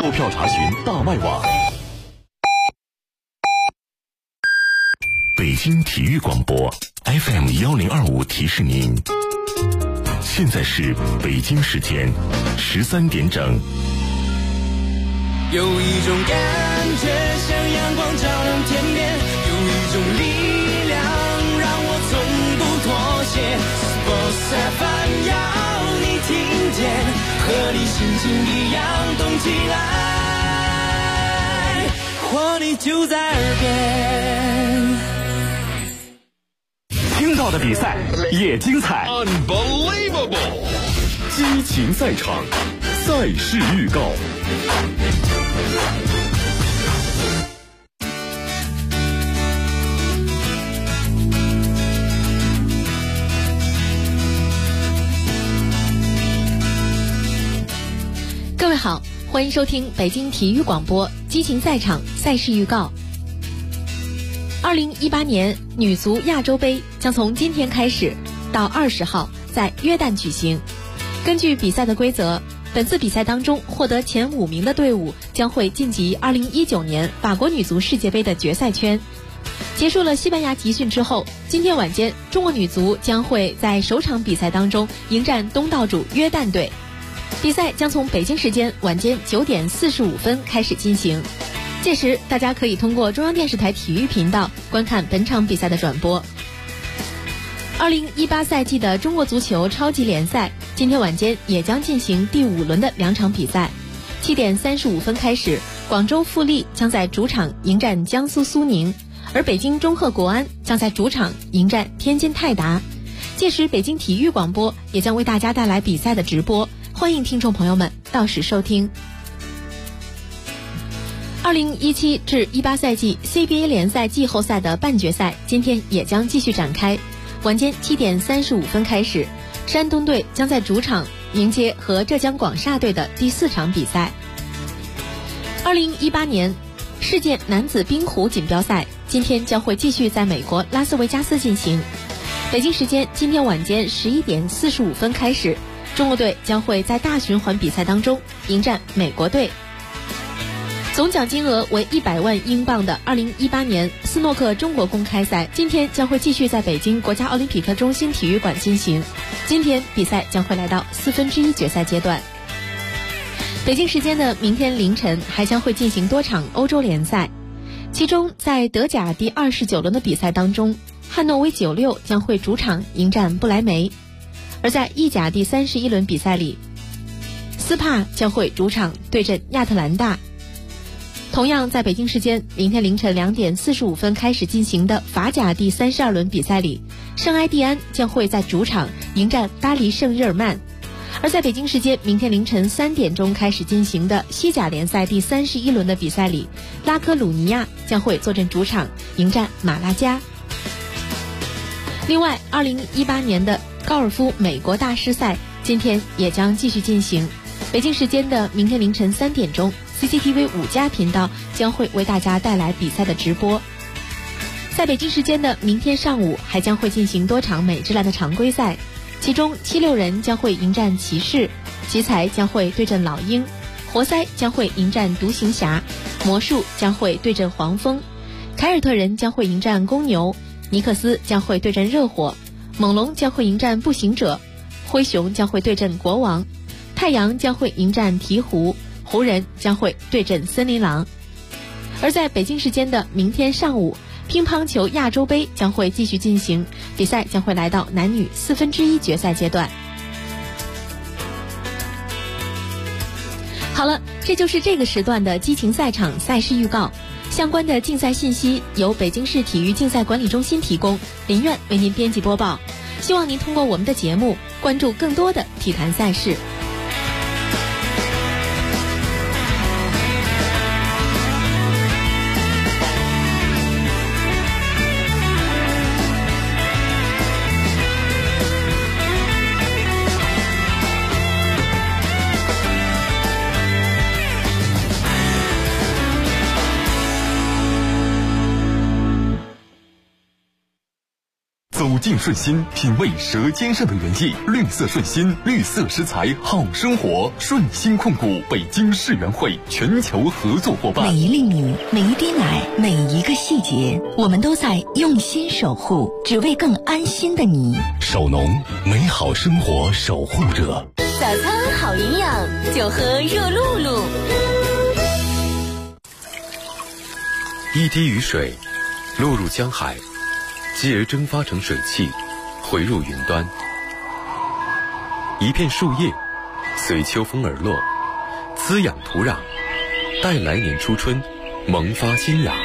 购票查询大麦网。北京体育广播 FM1025提示您，现在是北京时间13点整。 有一种感觉像阳光照亮天边，有一种力量让我从不妥协。Sports FM 要你听见，和你心情一样动起来，活力就在耳边。 听到的比赛也精彩 Unbelievable 激情赛场，赛事预告。 各位好，欢迎收听北京体育广播激情赛场赛事预告。2018年女足亚洲杯将从今天开始到20号在约旦举行。根据比赛的规则，本次比赛当中获得前5名的队伍将会晋级2019年法国女足世界杯的决赛圈。结束了西班牙集训之后，今天晚间中国女足将会在首场比赛当中迎战东道主约旦队。比赛将从北京时间晚间9点45分开始进行，届时大家可以通过中央电视台体育频道观看本场比赛的转播。2018赛季的中国足球超级联赛今天晚间也将进行第5轮的2场比赛。7点35分开始，广州富力将在主场迎战江苏苏宁，而北京中赫国安将在主场迎战天津泰达。届时北京体育广播也将为大家带来比赛的直播，欢迎听众朋友们到时收听。2017至18赛季 CBA 联赛季后赛的半决赛今天也将继续展开。晚间7点35分开始，山东队将在主场迎接和浙江广厦队的第4场比赛。2018年世界男子冰壶锦标赛今天将会继续在美国拉斯维加斯进行。北京时间今天晚间11点45分开始，中国队将会在大循环比赛当中迎战美国队。总奖金额为100万英镑的2018年斯诺克中国公开赛今天将会继续在北京国家奥林匹克中心体育馆进行。今天比赛将会来到1/4决赛阶段。北京时间的明天凌晨还将会进行多场欧洲联赛，其中在德甲第29轮的比赛当中，汉诺威96将会主场迎战不来梅。而在意甲第31轮比赛里，斯帕将会主场对阵亚特兰大。同样在北京时间明天凌晨2点45分开始进行的法甲第32轮比赛里，圣埃蒂安将会在主场迎战巴黎圣日耳曼。而在北京时间明天凌晨3点钟开始进行的西甲联赛第31轮的比赛里，拉科鲁尼亚将会坐镇主场迎战马拉加。另外2018年的高尔夫美国大师赛今天也将继续进行。北京时间的明天凌晨3点钟，CCTV 5+频道将会为大家带来比赛的直播。在北京时间的明天上午还将会进行多场美职篮的常规赛，其中76人将会迎战骑士，奇才将会对阵老鹰，活塞将会迎战独行侠，魔术将会对阵黄蜂，凯尔特人将会迎战公牛，尼克斯将会对阵热火，猛龙将会迎战步行者，灰熊将会对阵国王，太阳将会迎战鹈鹕，湖人将会对阵森林狼。而在北京时间的明天上午，乒乓球亚洲杯将会继续进行，比赛将会来到男女1/4决赛阶段。好了，这就是这个时段的激情赛场赛事预告。相关的竞赛信息由北京市体育竞赛管理中心提供，林苑为您编辑播报。希望您通过我们的节目关注更多的体坛赛事。 走进顺心，品味舌尖上的原意。绿色顺心，绿色食材好生活。顺心控股北京世园会全球合作伙伴。 每一粒米，每一滴奶，每一个细节，我们都在用心守护，只为更安心的你。 守农，美好生活守护者。 早餐好营养，就喝热露露。 一滴雨水落入江海，继而蒸发成水汽，回入云端。一片树叶随秋风而落，滋养土壤，待来年初春萌发新芽。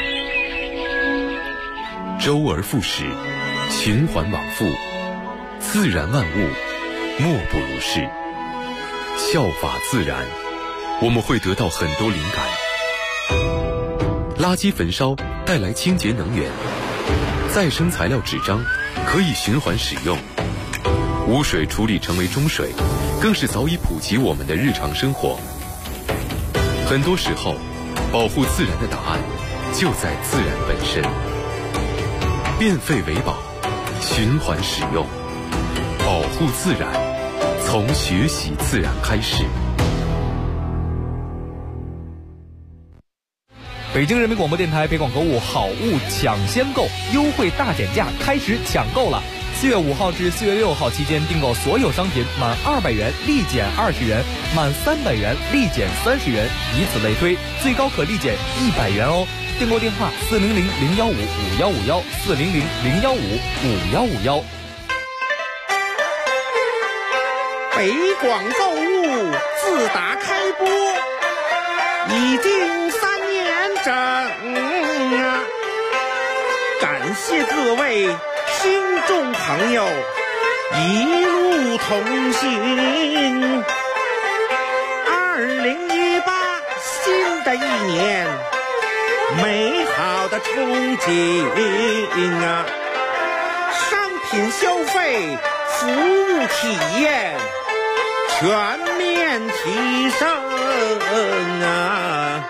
周而复始，循环往复，自然万物莫不如是。效法自然，我们会得到很多灵感。垃圾焚烧带来清洁能源，再生材料纸张可以循环使用，污水处理成为中水，更是早已普及我们的日常生活。很多时候，保护自然的答案就在自然本身。变废为宝，循环使用，保护自然，从学习自然开始。 北京人民广播电台北广购物好物抢先购优惠大减价开始抢购了。4月5号至4月6号期间订购所有商品满200元立减20元，满300元立减30元，以此类推，最高可立减100元哦。订购电话400-015-5151，400-015-5151。 北广购物自打开播已经3年整啊！感谢各位听众朋友一路同行。2018新的一年，美好的憧憬啊！商品消费，服务体验全面提升啊！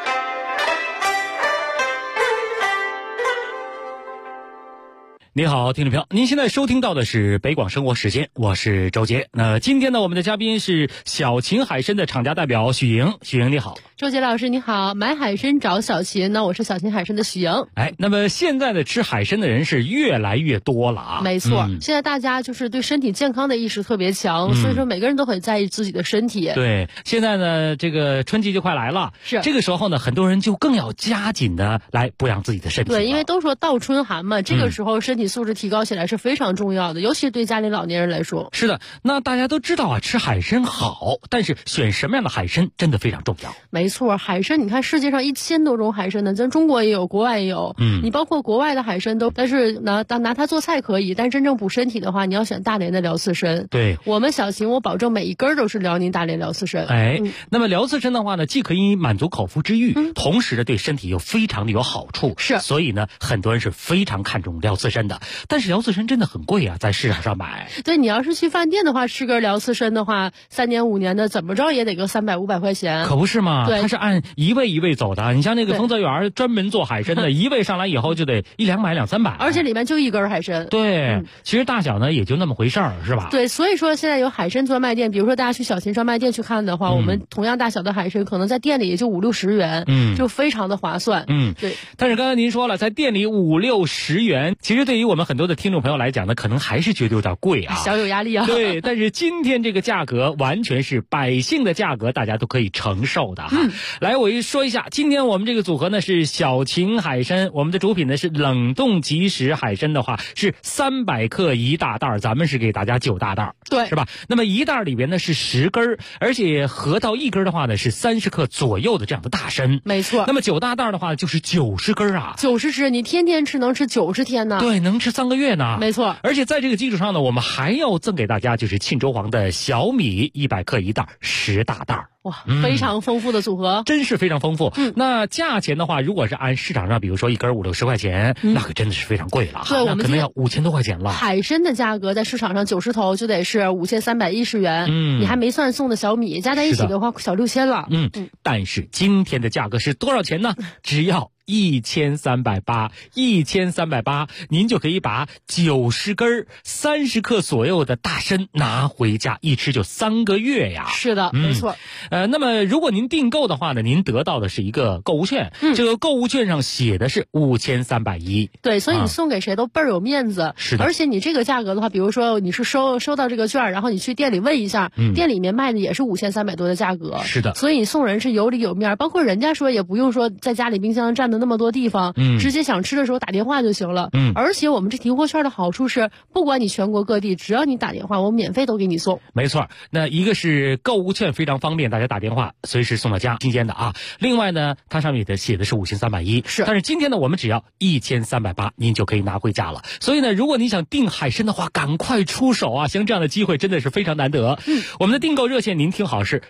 你好，听众朋友，您现在收听到的是北广生活时间，我是周杰。今天呢，我们的嘉宾是小秦海参的厂家代表许莹。许莹你好。 周杰老师你好，买海参找小秦呢，我是小秦海参的许莹。 那么现在的吃海参的人是越来越多了啊。 没错，现在大家就是对身体健康的意识特别强，所以说每个人都很在意自己的身体。 对，现在呢，这个春季就快来了， 是这个时候呢，很多人就更要加紧的来补养自己的身体。 对，因为都说倒春寒嘛，这个时候身体素质提高起来是非常重要的，尤其是对家里老年人来说。 是的，那大家都知道啊，吃海参好，但是选什么样的海参真的非常重要。 没错，海参你看世界上1000多种海参呢，咱中国也有，国外也有。你包括国外的海参都，但是拿它做菜可以，但是真正补身体的话，你要选大连的辽刺参。 对， 我们小秦，我保证每一根都是辽宁大连辽刺参。 那么辽刺参的话呢，既可以满足口腹之欲，同时呢对身体又非常的有好处。 是， 所以呢很多人是非常看重辽刺参的。但是辽刺参真的很贵啊，在市场上买。 对，你要是去饭店的话，吃根辽刺参的话，3年5年的怎么着也得个300-500块钱。 可不是嘛？ 对， 它是按一位一位走的。你像那个丰泽园专门做海参的，一位上来以后就得100-200-300， 而且里面就一根海参。 对，其实大小呢也就那么回事儿，是吧？ 对，所以说现在有海参专卖店，比如说大家去小秦专卖店去看的话，我们同样大小的海参可能在店里也就50-60元，就非常的划算。对。 但是刚才您说了，在店里50-60元，其实对于我们很多的听众朋友来讲呢，可能还是觉得有点贵啊， 小有压力啊。 对，但是今天这个价格完全是百姓的价格，大家都可以承受的哈。来，我说一下，今天我们这个组合呢是小秦海参，我们的主品呢是冷冻即食海参的话是300克1大袋，咱们是给大家9大袋， 对， 是吧？那么1袋里边呢是10根，而且合到1根的话呢是30克左右的这样的大参。 没错。 那么9大袋的话就是90根啊 ，90只，你天天吃能吃90天呢。 对，能吃3个月呢。 没错。 而且在这个基础上呢，我们还要赠给大家就是沁州黄的小米100克1袋10大袋。 哇，非常丰富的组合， 真是非常丰富。那价钱的话，如果是按市场上，比如说1根50-60块钱，那可真的是非常贵了。 对，我们可能要5000多块钱了。 海参的价格在市场上90头就得是5310元，你还没算送的小米，加在一起的话小6000了。 但是今天的价格是多少钱呢？只要 1380，1380，您就可以把90根30克左右的大参拿回家，一吃就3个月呀。 是的，没错。 那么如果您订购的话呢，您得到的是一个购物券，这个购物券上写的是5310。 对，所以你送给谁都倍儿有面子。 是的。 而且你这个价格的话，比如说你是收到这个券，然后你去店里问一下，店里面卖的也是5300多的价格。 是的。 所以你送人是有理有面，包括人家说也不用说在家里冰箱占的那么多地方，直接想吃的时候打电话就行了。而且我们这提货券的好处是，不管你全国各地，只要你打电话，我免费都给你送。 没错，那一个是购物券非常方便，大家打电话随时送到家，新鲜的啊。另外呢，它上面写的是5310， 是。 但是今天呢，我们只要1380，您就可以拿回家了。所以呢，如果你想订海参的话，赶快出手啊！像这样的机会真的是非常难得。我们的订购热线您听好是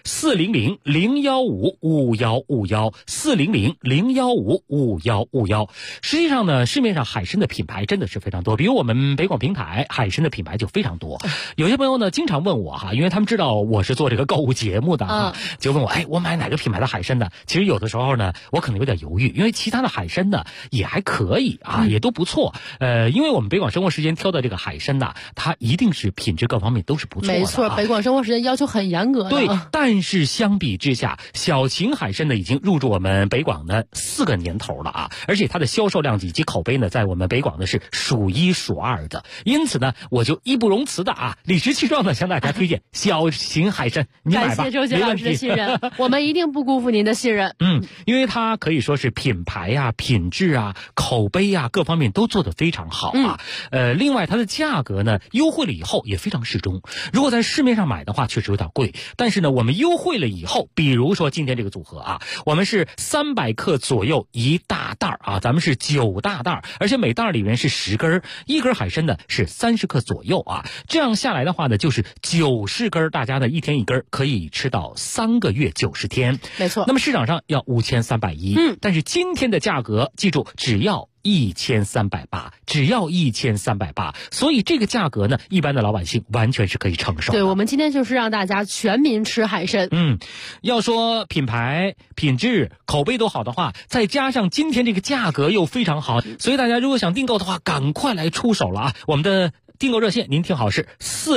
400-015-5151，400-015-5151。实际上呢，市面上海参的品牌真的是非常多，比如我们北广平台海参的品牌就非常多。有些朋友呢经常问我哈，因为他们知道我是做这个购物节目的就问我，我买哪个品牌的海参呢？其实有的时候呢，我可能有点犹豫，因为其他的海参呢也还可以啊，也都不错。因为我们北广生活时间挑的这个海参呢，它一定是品质各方面都是不错的。 没错，北广生活时间要求很严格的。 对，但是相比之下，小秦海参呢已经入驻我们北广呢4个年头了啊，而且它的销售量以及口碑呢，在我们北广呢是数1数2的。因此呢，我就义不容辞的理直气壮的向大家推荐小秦海参，你买吧。 感谢周杰老师的信任，我们一定不辜负您的信任。 因为它可以说是品牌啊、品质啊、口碑啊各方面都做得非常好啊。另外它的价格呢优惠了以后也非常适中。如果在市面上买的话，确实有点贵，但是呢，我们优惠了以后，比如说今天这个组合啊，我们是300克左右一大袋啊，咱们是9大袋，而且每袋里面是10根，一根海参呢是30克左右啊。这样下来的话呢，就是90根，大家呢一天一根，可以吃到3个月90天。 没错。 那么市场上要5310，但是今天的价格，记住只要1380，只要1380，所以这个价格呢，一般的老百姓完全是可以承受的。 对，我们今天就是让大家全民吃海参。 要说品牌、品质、口碑都好的话，再加上今天这个价格又非常好，所以大家如果想订购的话，赶快来出手了啊！我们的订购热线您听好是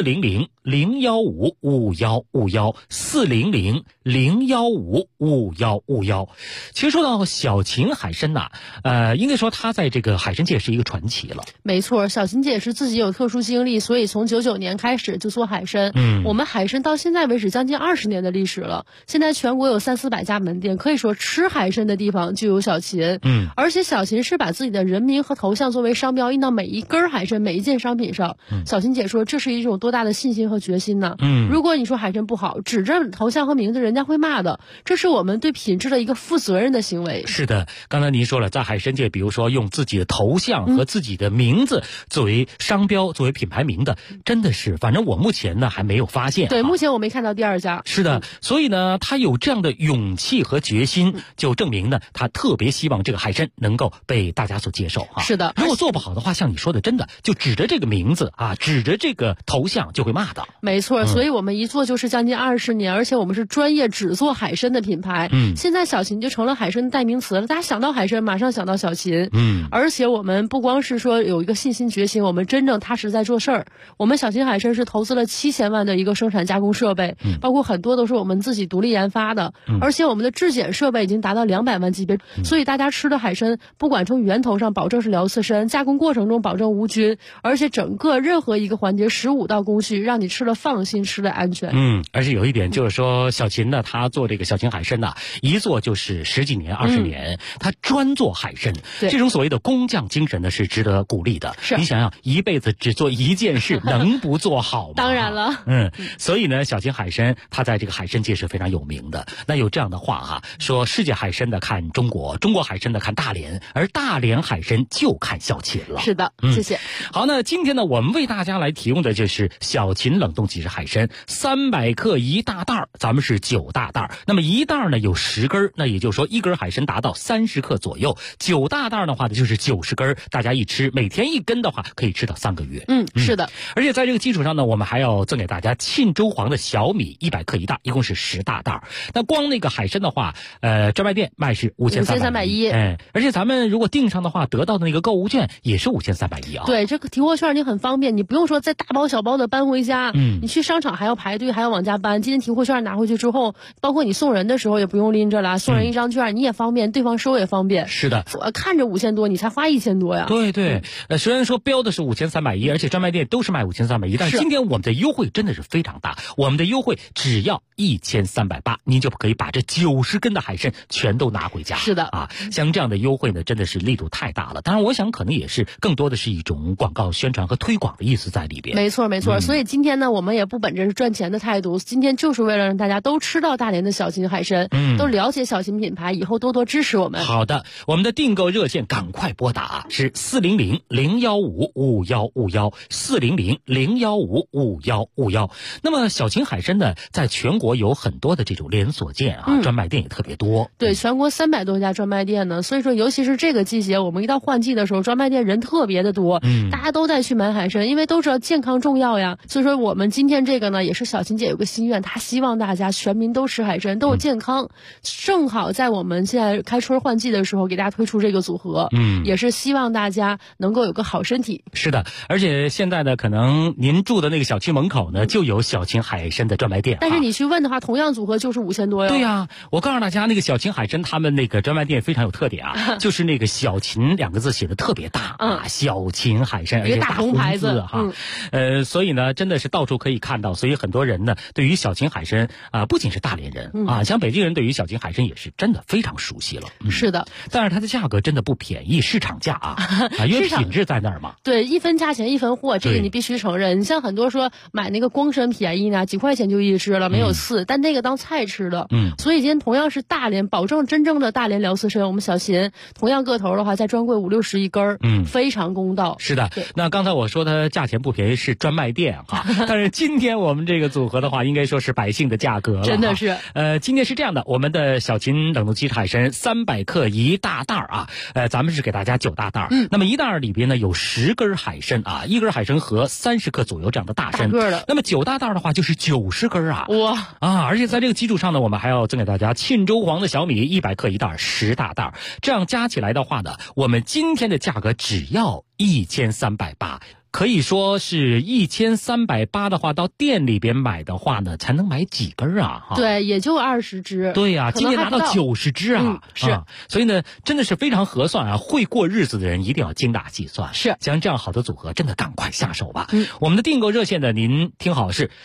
400-015-5151，400-015-5151。其实说到小秦海参呐，应该说他在这个海参界是一个传奇了。 没错，小秦姐是自己有特殊经历，所以从99年开始就做海参。我们海参到现在为止将近20年的历史了，现在全国有300-400家门店，可以说吃海参的地方就有小秦。而且小秦是把自己的人名和头像作为商标印到每一根海参、每一件商品上。小秦姐说，这是一种多大的信心和决心呢？如果你说海参不好，指着头像和名字，人家会骂的。这是我们对品质的一个负责任的行为。 是的，刚才您说了，在海参界，比如说用自己的头像和自己的名字作为商标、作为品牌名的，真的是，反正我目前呢还没有发现。 对，目前我没看到第2家。 是的，所以呢，他有这样的勇气和决心，就证明呢，他特别希望这个海参能够被大家所接受啊。 是的， 如果做不好的话，像你说的，真的就指着这个名字啊，指着这个头像就会骂的。 没错，所以我们一做就是将近20年，而且我们是专业只做海参的品牌。现在小秦就成了海参的代名词了，大家想到海参马上想到小秦。而且我们不光是说有一个信心决心，我们真正踏实在做事儿。我们小秦海参是投资了7000万的一个生产加工设备，包括很多都是我们自己独立研发的，而且我们的质检设备已经达到200万级别，所以大家吃的海参不管从源头上保证是辽刺参，加工过程中保证无菌，而且整个任何一个环节15道工序，让你吃了放心，吃了安全。 而且有一点就是说，小秦呢，他做这个小秦海参呢，一做就是10几年、20年，他专做海参，这种所谓的工匠精神呢，是值得鼓励的。你想想，一辈子只做一件事，能不做好吗？ 当然了。 所以呢，小秦海参他在这个海参界是非常有名的。那有这样的话说世界海参的看中国，中国海参的看大连，而大连海参就看小秦了。 是的，谢谢。 好，那今天呢，我们为大家来提供的就是小秦冷冷冻即食海参，300克1大袋，咱们是9大袋。那么1袋呢有10根，那也就是说1根海参达到30克左右，9大袋的话呢就是90根，大家一吃，每天1根的话可以吃到3个月。 是的。 而且在这个基础上呢，我们还要赠给大家沁州黄的小米100克1袋，一共是10大袋。那光那个海参的话，专卖店卖是5310，而且咱们如果订上的话，得到的那个购物券也是5310啊。 对，这个提货券你很方便，你不用说再大包小包的搬回家，你去商场还要排队，还要往家搬。今天提货券拿回去之后，包括你送人的时候也不用拎着了，送人一张券你也方便，对方收也方便。 是的， 看着5000多，你才花1000多呀。 对对，虽然说标的是5310，而且专卖店都是卖5310，但是今天我们的优惠真的是非常大，我们的优惠只要1380，您就可以把这90根的海参全都拿回家。 是的啊，像这样的优惠呢，真的是力度太大了。当然，我想可能也是更多的是一种广告宣传和推广的意思在里边。 没错没错，所以今天呢，我们也不本着是赚钱的态度，今天就是为了让大家都吃到大连的小秦海参，都了解小秦品牌，以后多多支持我们。 好的，我们的订购热线赶快拨打，是400-015-5151，400-015-5151。那么小秦海参呢，在全国有很多的这种连锁店啊，专卖店也特别多。 对，全国300多家专卖店呢，所以说尤其是这个季节，我们一到换季的时候，专卖店人特别的多，大家都在去买海参，因为都知道健康重要呀。所以说我们今天这个呢，也是小秦姐有个心愿，她希望大家全民都吃海参，都有健康。正好在我们现在开春换季的时候，给大家推出这个组合，也是希望大家能够有个好身体。 是的，而且现在呢，可能您住的那个小区门口呢，就有小秦海参的专卖店， 但是你去问的话，同样组合就是5000多哟。 对呀，我告诉大家，那个小秦海参他们那个专卖店非常有特点啊，就是那个小秦2个字写的特别大啊，小秦海参，而且大红字哈，所以呢，真的是到处可以看到，所以很多人呢，对于小秦海参啊，不仅是大连人啊，像北京人对于小秦海参也是真的非常熟悉了。 是的， 但是它的价格真的不便宜，市场价啊，因为品质在那儿嘛。 对，一分价钱一分货，这个你必须承认。你像很多说买那个光参便宜呢，几块钱就一只了，没有刺，但那个当菜吃的。所以今天同样是大连，保证真正的大连辽刺参，我们小秦同样个头的话，在专柜50-60一根，非常公道。 是的，那刚才我说它价钱不便宜是专卖店哈，但是今天我们这个组合的话，应该说是百姓的价格了。 真的是。 今天是这样的，我们的小秦冷冻即食海参300克1大袋啊，咱们是给大家9大袋。那么1袋里边呢有10根海参啊，1根海参和30克左右这样的大参。 大个的。 那么9大袋的话就是90根啊。 哇啊！而且在这个基础上呢，我们还要赠给大家沁州黄的小米100克1袋，10大袋。这样加起来的话呢，我们今天的价格只要1380。可以说是1380的话，到店里边买的话呢，才能买几根啊？ 对，也就20只。 对呀，今天拿到90只啊！ 是， 所以呢，真的是非常合算啊！会过日子的人一定要精打细算。 是， 像这样好的组合，真的赶快下手吧。我们的订购热线呢，您听好是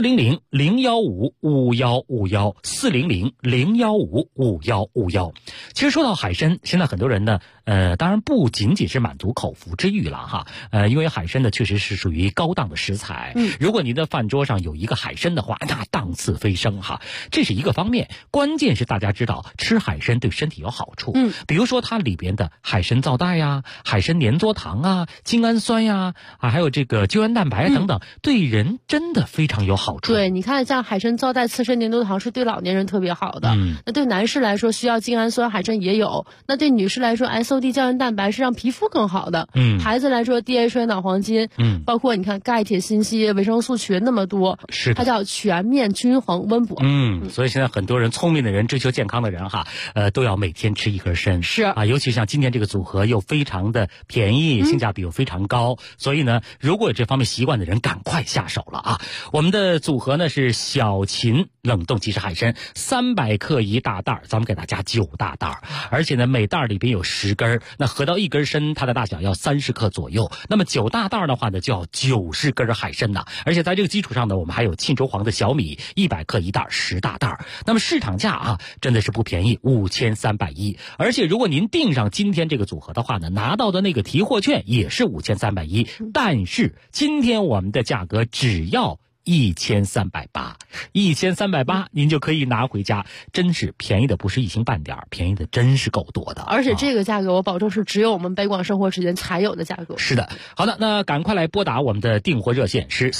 400-015-5151，400-015-5151。其实说到海参，现在很多人呢，当然不仅仅是满足口腹之欲了哈，因为海参呢确实是属于高档的食材，如果您的饭桌上有一个海参的话，那档次飞升哈，这是一个方面。关键是大家知道吃海参对身体有好处，比如说它里边的海参皂带呀、海参粘唑糖啊、精氨酸呀还有这个胶原蛋白等等，对人真的非常有好处。 对，你看像海参皂带、刺参粘唑糖是对老年人特别好的，那对男士来说需要精氨酸，海参也有；那对女士来说 SOD 胶原蛋白是让皮肤更好的，孩子来说 DHA 脑黄金，包括你看钙、铁、锌、硒、维生素群那么多， 是它叫全面均衡温补。 所以现在很多人聪明的人、追求健康的人哈，都要每天吃1根参。 是啊，尤其像今天这个组合又非常的便宜，性价比又非常高，所以呢，如果有这方面习惯的人，赶快下手了啊！我们的组合呢是小秦冷冻即食海参300克1大袋，咱们给大家9大袋，而且呢每袋里边有10根，那合到1根参，它的大小要30克左右。那么9大袋的话呢，就要90根海参呐。而且在这个基础上呢，我们还有沁州黄的小米100克1袋，10大袋。那么市场价啊，真的是不便宜，5310。而且如果您订上今天这个组合的话呢，拿到的那个提货券也是5310。但是今天我们的价格只要 1380，1380，您就可以拿回家，真是便宜的不是一星半点，便宜的真是够多的。 而且这个价格我保证是只有我们北广生活时间才有的价格。 是的，好的，那赶快来拨打我们的订货热线是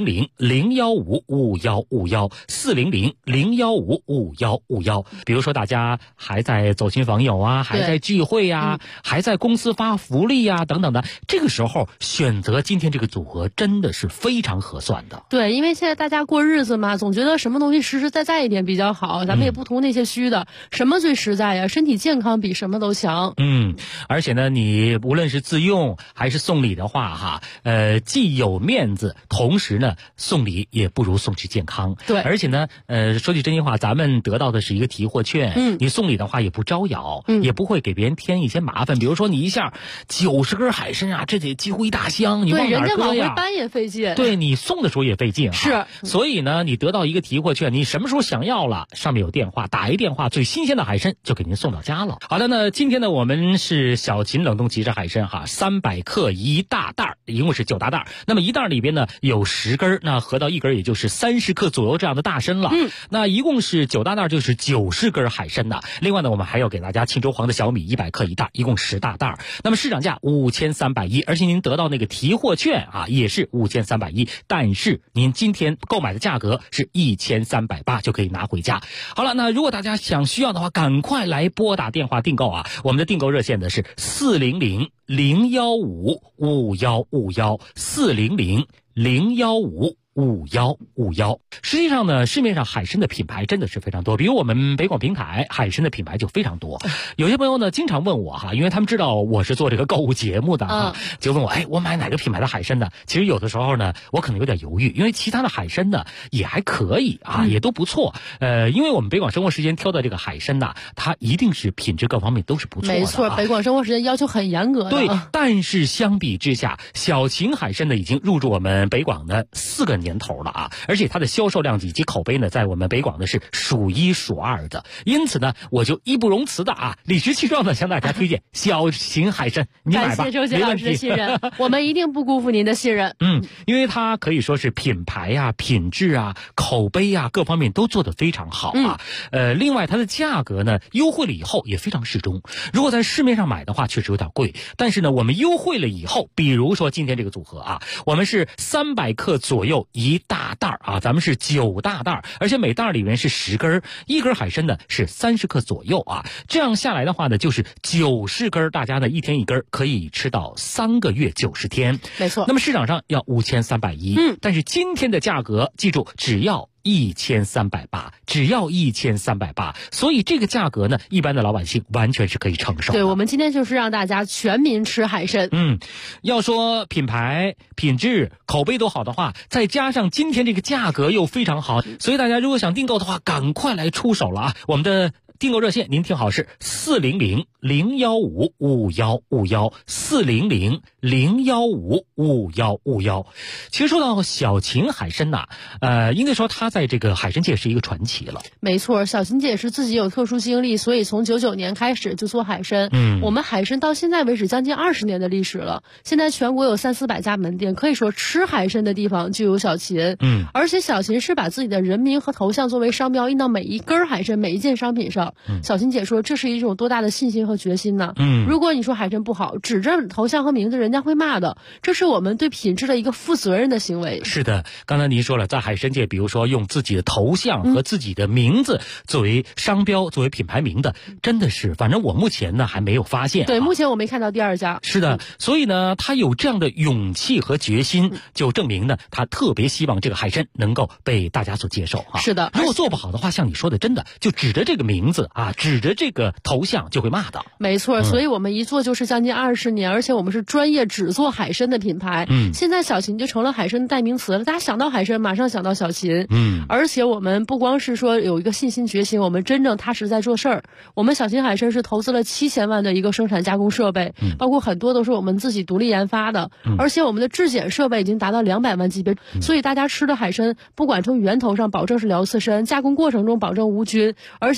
400-015-5151，400-015-5151。比如说大家还在走亲访友啊，还在聚会啊，还在公司发福利啊等等的，这个时候选择今天这个组合真的是非常合算的。 对，因为现在大家过日子嘛，总觉得什么东西实实在在一点比较好，咱们也不图那些虚的，什么最实在呀？身体健康比什么都强。 而且呢，你无论是自用还是送礼的话哈，既有面子，同时呢送礼也不如送去健康。 对， 而且呢，说句真心话，咱们得到的是一个提货券，你送礼的话也不招摇，也不会给别人添一些麻烦。比如说你一下90根海参啊，这得几乎一大箱，你往哪儿搁呀？ 对，人家往回搬也费劲。 对，你送的时候也费劲。 是， 所以呢，你得到一个提货券，你什么时候想要了，上面有电话，打一电话，最新鲜的海参就给您送到家了。好的，那今天呢，我们是小秦冷冻即食海参哈，300克1大袋，一共是9大袋。那么一袋里边呢有10根，那合到一根也就是30克左右这样的大参了。那一共是9大袋，就是90根海参呐。另外呢，我们还要给大家庆州黄的小米100克1袋，一共10大袋。那么市场价5310，而且您得到那个提货券啊，也是5310，但是您今天购买的价格是1380就可以拿回家。好了，那如果大家需要的话，赶快来拨打电话订购啊！我们的订购热线呢是400-015-5151，400-015-5151。实际上呢，市面上海参的品牌真的是非常多，比如我们北广平台海参的品牌就非常多。有些朋友呢经常问我哈，因为他们知道我是做这个购物节目的哈，就问我我买哪个品牌的海参呢？其实有的时候呢，我可能有点犹豫，因为其他的海参呢也还可以啊，也都不错。因为我们北广生活时间挑的这个海参呢，它一定是品质各方面都是不错的。 没错，北广生活时间要求很严格的。 对，但是相比之下，小秦海参呢已经入驻我们北广的4个年头了啊，而且它的销售量以及口碑呢，在我们北广呢是数一数二的。因此呢，我就义不容辞的理直气壮的向大家推荐小秦海参，你买吧， 感谢周杰老师的信任，我们一定不辜负您的信任。 因为它可以说是品牌啊、品质啊、口碑啊各方面都做得非常好啊。另外它的价格呢优惠了以后也非常适中。如果在市面上买的话，确实有点贵，但是呢，我们优惠了以后，比如说今天这个组合啊，我们是300克左右1大袋啊，咱们是9大袋，而且每袋里面是10根，一根海参呢是30克左右啊。这样下来的话呢，就是90根，大家呢一天一根，可以吃到3个月90天。 没错。 那么市场上要5310，但是今天的价格，记住只要1380，只要1380，所以这个价格呢，一般的老百姓完全是可以承受的。 对，我们今天就是让大家全民吃海参。 要说品牌、品质、口碑都好的话，再加上今天这个价格又非常好，所以大家如果想订购的话，赶快来出手了啊！我们的订购热线您听好是400-015-5151，400-015-5151。其实说到小秦海参呐，应该说他在这个海参界是一个传奇了。 没错，小秦姐是自己有特殊经历，所以从99年开始就做海参。我们海参到现在为止将近20年的历史了，现在全国有300-400家门店，可以说吃海参的地方就有小秦。而且小秦是把自己的人名和头像作为商标印到每一根海参、每一件商品上。小秦姐说，这是一种多大的信心和决心呢？如果你说海参不好，指着头像和名字，人家会骂的。这是我们对品质的一个负责任的行为。 是的，刚才您说了，在海参界，比如说用自己的头像和自己的名字作为商标、作为品牌名的，真的是，反正我目前呢还没有发现。 对，目前我没看到第二家。 是的，所以呢，他有这样的勇气和决心，就证明呢，他特别希望这个海参能够被大家所接受啊。 是的， 如果做不好的话，像你说的，真的就指着这个名字啊，指着这个头像就会骂的。 没错，所以我们一做就是将近20年，而且我们是专业只做海参的品牌。现在小秦就成了海参的代名词了，大家想到海参马上想到小秦。而且我们不光是说有一个信心决心，我们真正踏实在做事儿。我们小秦海参是投资了7000万的一个生产加工设备，包括很多都是我们自己独立研发的，而且我们的质检设备已经达到200万级别，所以大家吃的海参不管从源头上保证是辽刺参，加工过程中保证无菌，而且整个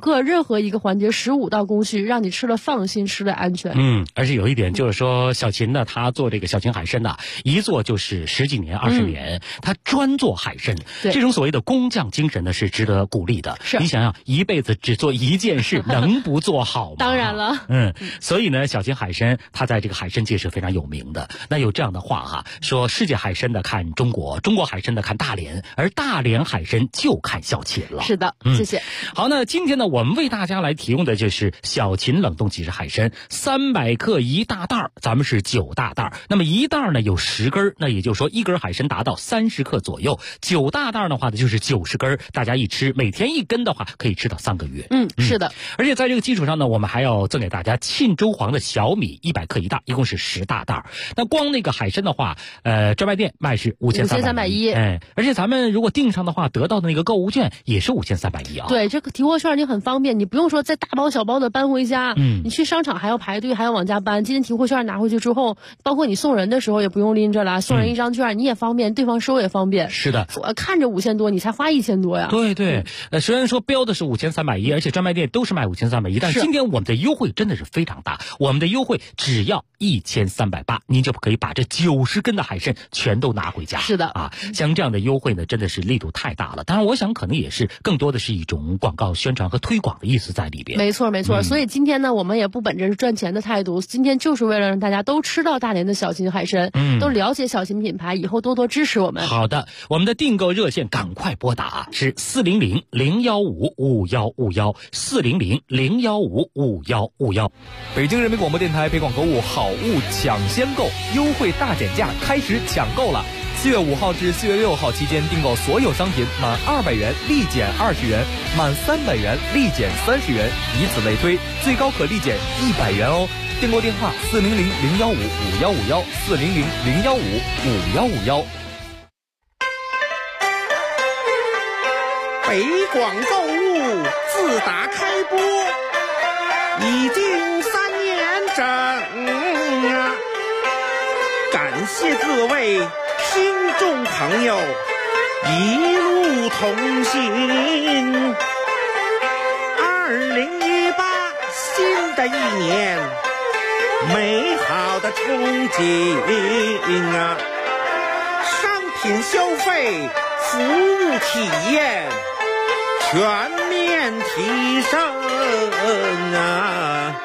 个任何一个环节15道工序，让你吃了放心，吃了安全。 而且有一点就是说，小秦呢，他做这个小秦海参呢，一做就是10几年、20年，他专做海参，这种所谓的工匠精神呢是值得鼓励的。 是， 你想想，一辈子只做一件事，能不做好吗？ 当然了， 所以呢，小秦海参他在这个海参界是非常有名的。那有这样的话哈，说世界海参的看中国，中国海参的看大连，而大连海参就看小秦了。 是的，谢谢。 好，那今天呢，我们为大家来提供的就是小秦冷冻即食海参，300克一大袋，咱们是9大袋。那么一袋呢有10根，那也就是说1根海参达到30克左右，9大袋的话呢就是90根，大家一吃，每天1根的话可以吃到3个月。 是的。 而且在这个基础上呢，我们还要赠给大家沁州黄的小米100克一袋，一共是10大袋。那光那个海参的话，专卖店卖是5310，而且咱们如果订上的话，得到的那个购物券也是5310啊。 对，这个提货券你很方便，你不用说再大包小包的搬回家，你去商场还要排队，还要往家搬。今天提货券拿回去之后，包括你送人的时候也不用拎着了，送人一张券，你也方便，对方收也方便。 是的， 我看着5000多，你才花1000多呀。 对，虽然说标的是5310，而且专卖店都是卖5310，但是今天我们的优惠真的是非常大，我们的优惠只要1380，您就可以把这90根的海参全都拿回家。 是的啊，像这样的优惠呢，真的是力度太大了。当然，我想可能也是更多的是一种广告宣传和推广的意思在里边。 没错，所以今天呢，我们也不本着赚钱的态度，今天就是为了让大家都吃到大连的小秦海参，都了解小秦品牌，以后多多支持我们。 好的，我们的订购热线赶快拨打是400-015-5151，400-015-5151。 北京人民广播电台北广购物好物抢先购优惠大减价开始抢购了。4月5号至4月6号期间订购所有商品满200元立减20元，满300元立减30元，以此类推，最高可立减100元哦。订购电话400-015-5151，400-015-5151。 北广购物自打开播已经3年整啊，感谢各位听众朋友一路同行。2018新的一年，美好的憧憬啊，商品消费，服务体验全面提升啊！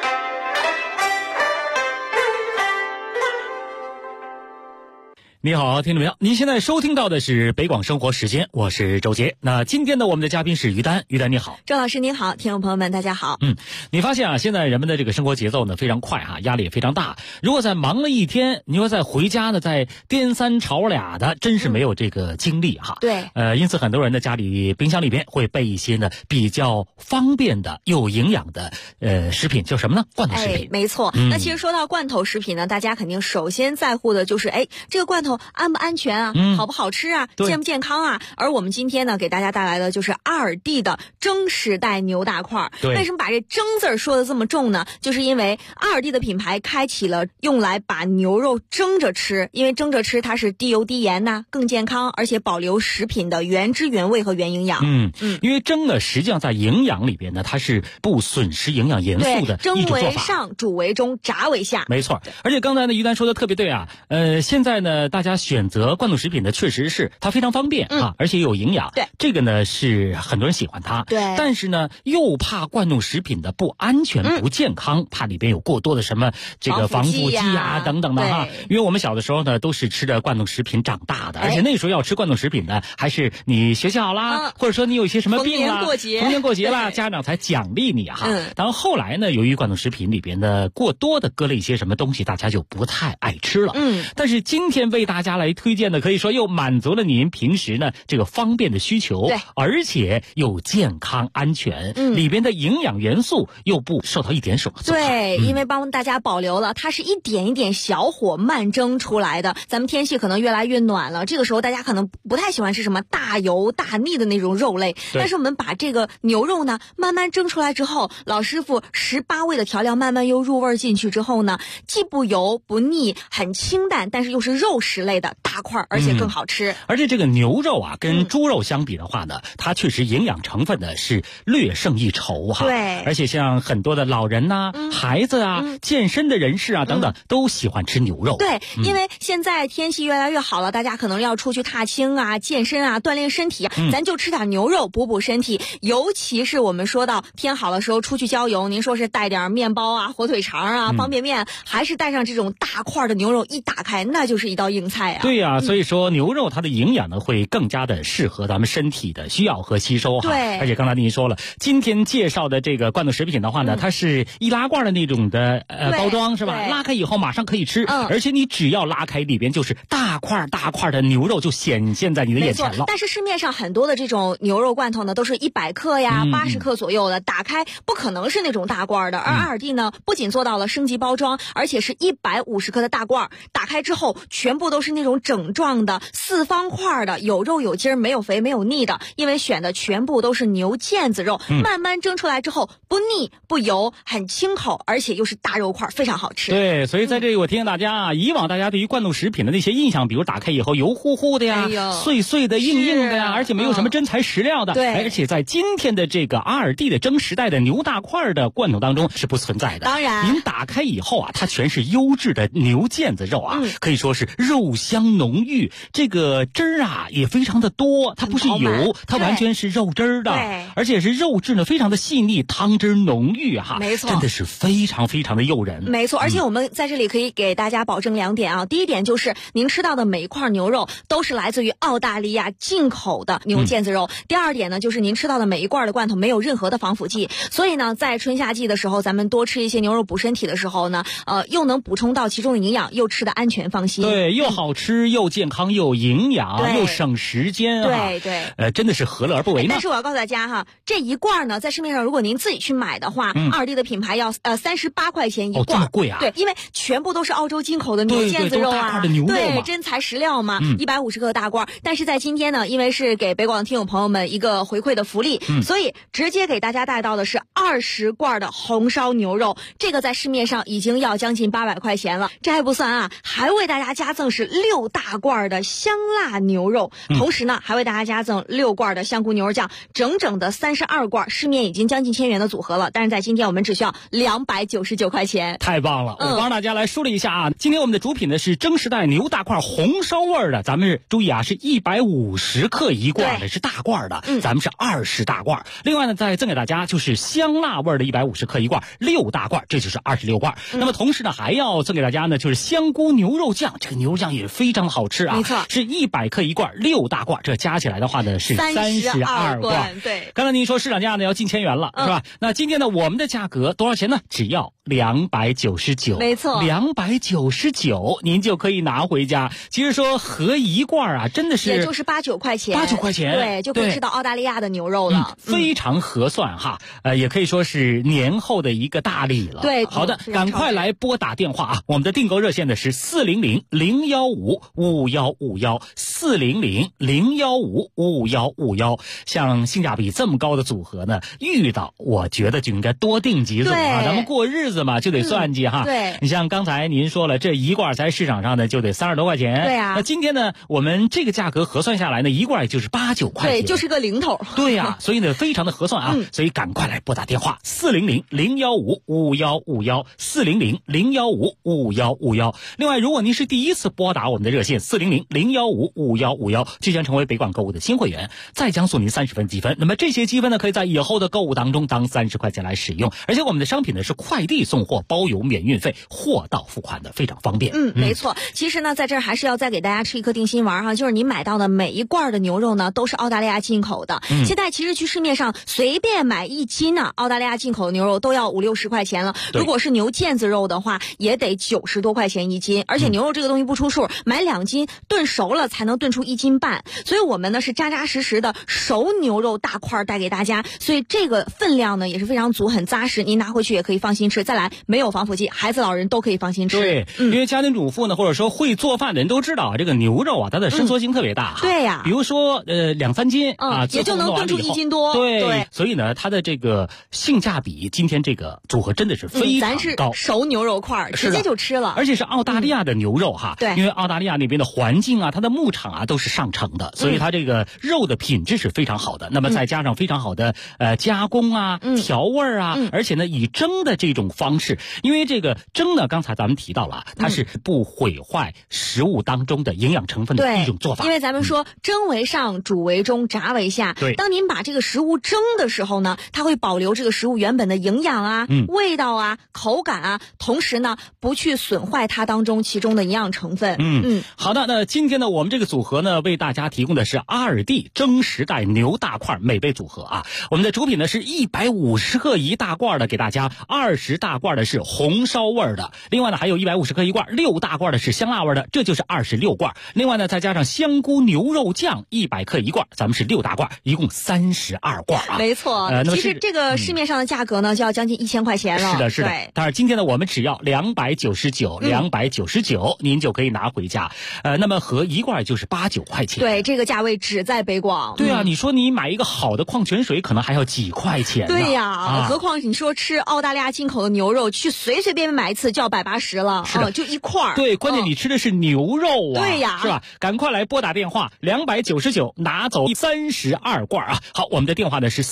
你好，听众朋友，您现在收听到的是北广生活时间，我是周杰。那今天呢，我们的嘉宾是于丹，于丹你好。 周老师您好，听众朋友们大家好。 你发现啊，现在人们的这个生活节奏呢非常快哈，压力也非常大。如果在忙了一天，你说再回家呢，再颠三吵俩的，真是没有这个精力哈。 对， 因此很多人的家里冰箱里边会备一些呢比较方便的、有营养的食品，叫什么呢？罐头食品。 没错。那其实说到罐头食品呢，大家肯定首先在乎的就是这个罐头安不安全啊，好不好吃啊，健不健康啊。而我们今天呢给大家带来的就是阿尔蒂的蒸时代牛大块。为什么把这蒸字儿说的这么重呢？就是因为阿尔蒂的品牌开启了用来把牛肉蒸着吃，因为蒸着吃它是低油低盐呐，更健康，而且保留食品的原汁原味和原营养。 因为蒸呢实际上在营养里边呢，它是不损失营养元素的一种做法。 蒸为上，煮为中，炸为下。 没错。而且刚才呢于丹说的特别对啊，现在呢大家选择罐头食品呢，确实是它非常方便啊，而且有营养。 对， 这个呢是很多人喜欢它。 对， 但是呢又怕罐头食品的不安全、不健康，怕里边有过多的什么这个防腐剂啊等等的哈。因为我们小的时候呢都是吃着罐头食品长大的，而且那时候要吃罐头食品呢，还是你学习好啦，或者说你有一些什么病啦，逢年过节啦，家长才奖励你哈。然后后来呢，由于罐头食品里边的过多的搁了一些什么东西，大家就不太爱吃了。但是今天为大家来推荐的，可以说又满足了您平时呢这个方便的需求，而且又健康安全，里边的营养元素又不受到一点损害。 对，因为帮大家保留了，它是一点一点小火慢蒸出来的。咱们天气可能越来越暖了，这个时候大家可能不太喜欢吃什么大油大腻的那种肉类，但是我们把这个牛肉呢慢慢蒸出来之后，老师傅18味的调料慢慢又入味进去之后呢，既不油不腻，很清淡，但是又是肉食食类的大块，而且更好吃。 而且这个牛肉啊，跟猪肉相比的话呢，它确实营养成分呢是略胜一筹哈。 对， 而且像很多的老人呐、孩子啊、健身的人士啊等等，都喜欢吃牛肉。 对，因为现在天气越来越好了，大家可能要出去踏青啊、健身啊、锻炼身体啊，咱就吃点牛肉补补身体。尤其是我们说到天好的时候出去郊游，您说是带点面包啊、火腿肠啊、方便面，还是带上这种大块的牛肉，一打开那就是一道硬菜啊。 对呀，所以说牛肉它的营养呢会更加的适合咱们身体的需要和吸收哈。 对， 而且刚才您说了，今天介绍的这个罐头食品的话呢，它是易拉罐的那种的包装是吧？拉开以后马上可以吃，而且你只要拉开里边就是大块的牛肉就显现在你的眼前了。 但是市面上很多的这种牛肉罐头呢，都是100克呀、80克左右的，打开不可能是那种大罐的。而阿尔蒂呢，不仅做到了升级包装，而且是150克的大罐，打开之后全部都是那种整状的4方块的，有肉有筋儿，没有肥没有腻的，因为选的全部都是牛腱子肉，慢慢蒸出来之后不腻不油，很清口，而且又是大肉块，非常好吃。 对，所以在这里我提醒大家啊，以往大家对于罐头食品的那些印象，比如打开以后油乎乎的呀、碎碎的、硬硬的呀，而且没有什么真材实料的。 对， 而且在今天的这个阿尔蒂的蒸时代的牛大块的罐头当中是不存在的。 当然， 您打开以后啊，它全是优质的牛腱子肉啊，可以说是肉香浓郁，这个汁儿啊也非常的多，它不是油，它完全是肉汁儿的，而且是肉质呢非常的细腻，汤汁浓郁哈， 没错， 真的是非常非常的诱人。 没错，而且我们在这里可以给大家保证2点啊。第一点就是您吃到的每一块牛肉都是来自于澳大利亚进口的牛腱子肉。第二点呢，就是您吃到的每一罐的罐头没有任何的防腐剂，所以呢，在春夏季的时候，咱们多吃一些牛肉补身体的时候呢，又能补充到其中的营养，又吃的安全放心。 对，又好吃又健康又营养又省时间啊。 对， 真的是何乐而不为呢？ 但是我要告诉大家哈，这一罐呢，在市面上如果您自己去买的话，阿尔蒂的品牌要38块钱一罐。 这么贵啊？ 对，因为全部都是澳洲进口的牛腱子肉啊， 大块的牛肉嘛， 对，真材实料嘛，150克的大罐。但是在今天呢，因为是给北广的听友朋友们一个回馈的福利，所以直接给大家带到的是20罐的红烧牛肉，这个在市面上已经要将近800块钱了。这还不算啊，还为大家加赠是6大罐的香辣牛肉，同时呢，还为大家加赠6罐的香菇牛肉酱，整整的32罐，市面已经将近1000元的组合了。但是在今天我们只需要299块钱， 太棒了！我帮大家来梳理一下啊，今天我们的主品呢是蒸时代牛大块红烧味的，咱们注意啊，是150克一罐的，是大罐的，咱们是20大罐。另外呢，再赠给大家就是香辣味的150克一罐，6大罐，这就是26罐。那么同时呢，还要赠给大家呢就是香菇牛肉酱，这个牛肉酱也非常好吃啊， 没错， 是100克一罐，6大罐，这加起来的话呢是32罐。 对， 刚才您说市场价呢要近1000元了，是吧？那今天呢我们的价格多少钱呢？只要299， 没错 ，299您就可以拿回家。其实说合一罐啊，真的是也就是8-9块钱 ，8-9块钱， 对，就可以吃到澳大利亚的牛肉了， 非常合算哈。也可以说是年后的一个大礼了。 对， 好的，赶快来拨打电话啊！我们的订购热线呢是400-015-5151，400-015-5151。像性价比这么高的组合呢，遇到我觉得就应该多订几组啊。咱们过日子嘛，就得算计哈。 对， 你像刚才您说了，这一罐在市场上呢就得30多块钱。 对啊。 那今天呢，我们这个价格核算下来呢，一罐也就是8-9块钱。 对，就是个零头。 对呀，所以呢非常的合算啊。所以赶快来拨打电话400-015-5151，400-015-5151。另外，如果您是第一次拨打我们的热线400-015-5151，就将成为北广购物的新会员，再将送您30分积分。那么这些积分呢，可以在以后的购物当中当30块钱来使用。而且我们的商品呢是快递送货，包邮免运费，货到付款的，非常方便。 没错。其实呢，在这儿还是要再给大家吃一颗定心丸哈，就是你买到的每一罐的牛肉呢，都是澳大利亚进口的。现在其实去市面上随便买1斤呢，澳大利亚进口的牛肉都要50-60块钱了。如果是牛腱子肉的话，也得90多块钱1斤。而且牛肉这个东西不出数，买2斤炖熟了才能能炖出1斤半，所以我们呢是扎扎实实的熟牛肉大块带给大家，所以这个分量呢也是非常足，很扎实，您拿回去也可以放心吃。再来，没有防腐剂，孩子老人都可以放心吃。 对，因为家庭主妇呢，或者说会做饭的人都知道，这个牛肉啊，它的伸缩性特别大。 对呀， 比如说2-3斤啊， 也就能炖出1斤多。 对，所以呢，它的这个性价比，今天这个组合真的是非常高。 咱是熟牛肉块，直接就吃了， 而且是澳大利亚的牛肉哈。 对， 因为澳大利亚那边的环境啊，它的牧场啊都是上乘的，所以它这个肉的品质是非常好的。那么再加上非常好的加工啊、调味啊，而且呢以蒸的这种方式，因为这个蒸呢，刚才咱们提到了，它是不毁坏食物当中的营养成分的一种做法。 因为咱们说蒸为上，煮为中，炸为下。 对， 当您把这个食物蒸的时候呢，它会保留这个食物原本的营养啊、味道啊、口感啊，同时呢不去损坏它当中其中的营养成分。 好的，那今天呢，我们这个组合呢，为大家提供的是2D蒸时代牛大块美味组合啊。我们的主品呢是150克1大罐的，给大家20大罐的是红烧味的，另外呢还有150克1罐6大罐的是香辣味的，这就是26罐。另外呢再加上香菇牛肉酱100克1罐，咱们是6大罐，一共32罐啊。 没错，其实这个市面上的价格呢就要将近1000块钱了。 是的。但是今天呢我们只要299，您就可以拿回家。那么合1罐就是8-9块钱。 对，这个价位只在北广。 对啊，你说你买一个好的矿泉水可能还要几块钱呢。 对呀，何况你说吃澳大利亚进口的牛肉，去随随便便买一次就要180了，就一块。 对，关键你吃的是牛肉啊。 对呀， 是吧？赶快来拨打电话299，拿走32罐啊！好，我们的电话呢是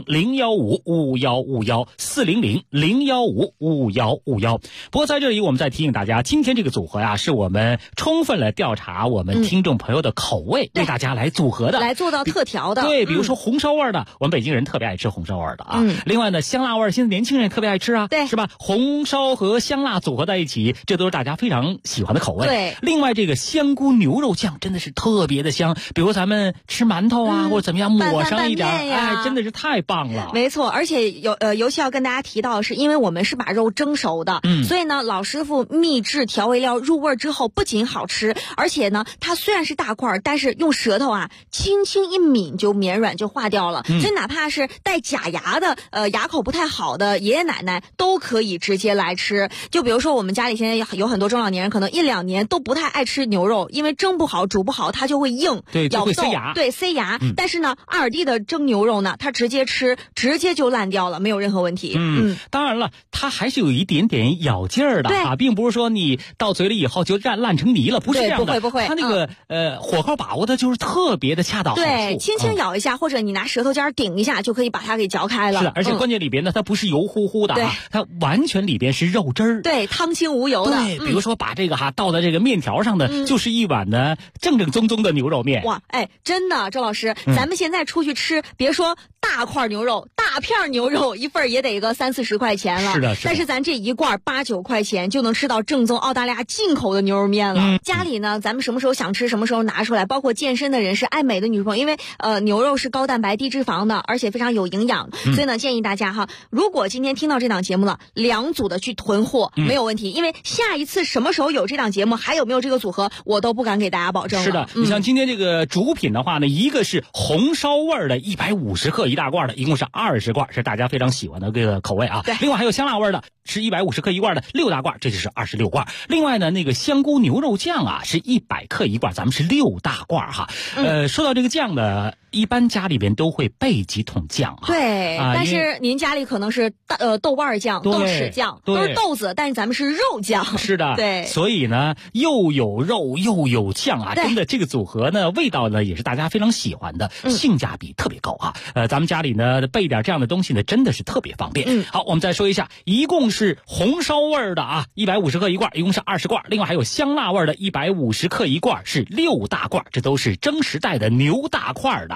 400-015-5151，400-015-5151。不过在这里我们再提醒大家，今天这个组合呀，是我们充分了调查我们听众朋友的口味，为大家来组合的， 来做到特调的。 对，比如说红烧味的，我们北京人特别爱吃红烧味的啊。另外呢，香辣味现在年轻人也特别爱吃啊， 对， 是吧？红烧和香辣组合在一起，这都是大家非常喜欢的口味。 对， 另外这个香菇牛肉酱真的是特别的香，比如咱们吃馒头啊，或者怎么样抹上一点，哎，真的是太棒了。 没错，而且尤其要跟大家提到的是，因为我们是把肉蒸熟的，所以呢，老师傅秘制调味料入味之后，不仅好吃，而且呢，它虽然是大块，但是用舌头啊轻轻一抿就绵软就化掉了，所以哪怕是带假牙的牙口不太好的爷爷奶奶都可以直接来吃。就比如说我们家里现在有很多中老年人，可能1-2年都不太爱吃牛肉，因为蒸不好煮不好它就会硬， 对， 咬不动， 塞牙， 对，塞牙。但是呢，2D的蒸牛肉呢，它直接吃直接就烂掉了，没有任何问题。 当然了，它还是有一点点咬劲儿的啊，并不是说你到嘴里以后就烂成泥了，不是这样的。 不会。 它那个火候把握的就是特别的恰到好处。 对，轻轻咬一下，或者你拿舌头尖顶一下，就可以把它给嚼开了。 是的，而且关键里边呢，它不是油乎乎的啊，它完全里边是肉汁儿。 对，汤清无油的。 对，比如说把这个倒在这个面条上的，就是一碗呢正宗的牛肉面。 哇，哎，真的，周老师，咱们现在出去吃，别说大块牛肉、大片牛肉，一份也得个30-40块钱了。 是的。 但是咱这一罐8-9块钱就能吃到正宗澳大利亚进口的牛肉面了。家里呢，咱们什么时候想吃什么时候拿出来，包括健身的人士、爱美的女朋友，因为牛肉是高蛋白低脂肪的，而且非常有营养，所以呢建议大家哈，如果今天听到这档节目了，2组的去囤货没有问题，因为下一次什么时候有这档节目，还有没有这个组合，我都不敢给大家保证了。 是的，你像今天这个主品的话呢，一个是红烧味的150克1大罐的，一共是20罐，是大家非常喜欢的这个口味啊。 对， 另外还有香辣味的，是150克1罐的6大罐，这就是26罐。另外呢，那个香菇牛肉酱啊，是100克1罐，咱们是6大罐哈。说到这个酱呢，一般家里边都会备几桶酱啊。 对，但是您家里可能是豆瓣酱、豆豉酱，都是豆子，但是咱们是肉酱。 是的， 对， 所以呢，又有肉又有酱啊，真的这个组合呢，味道呢也是大家非常喜欢的，性价比特别高啊。咱们家里呢备点这样的东西呢，真的是特别方便。好，我们再说一下，一共是红烧味的啊，150克1罐，一共是20罐。另外还有香辣味的150克1罐，是6大罐，这都是蒸时代的牛大块的。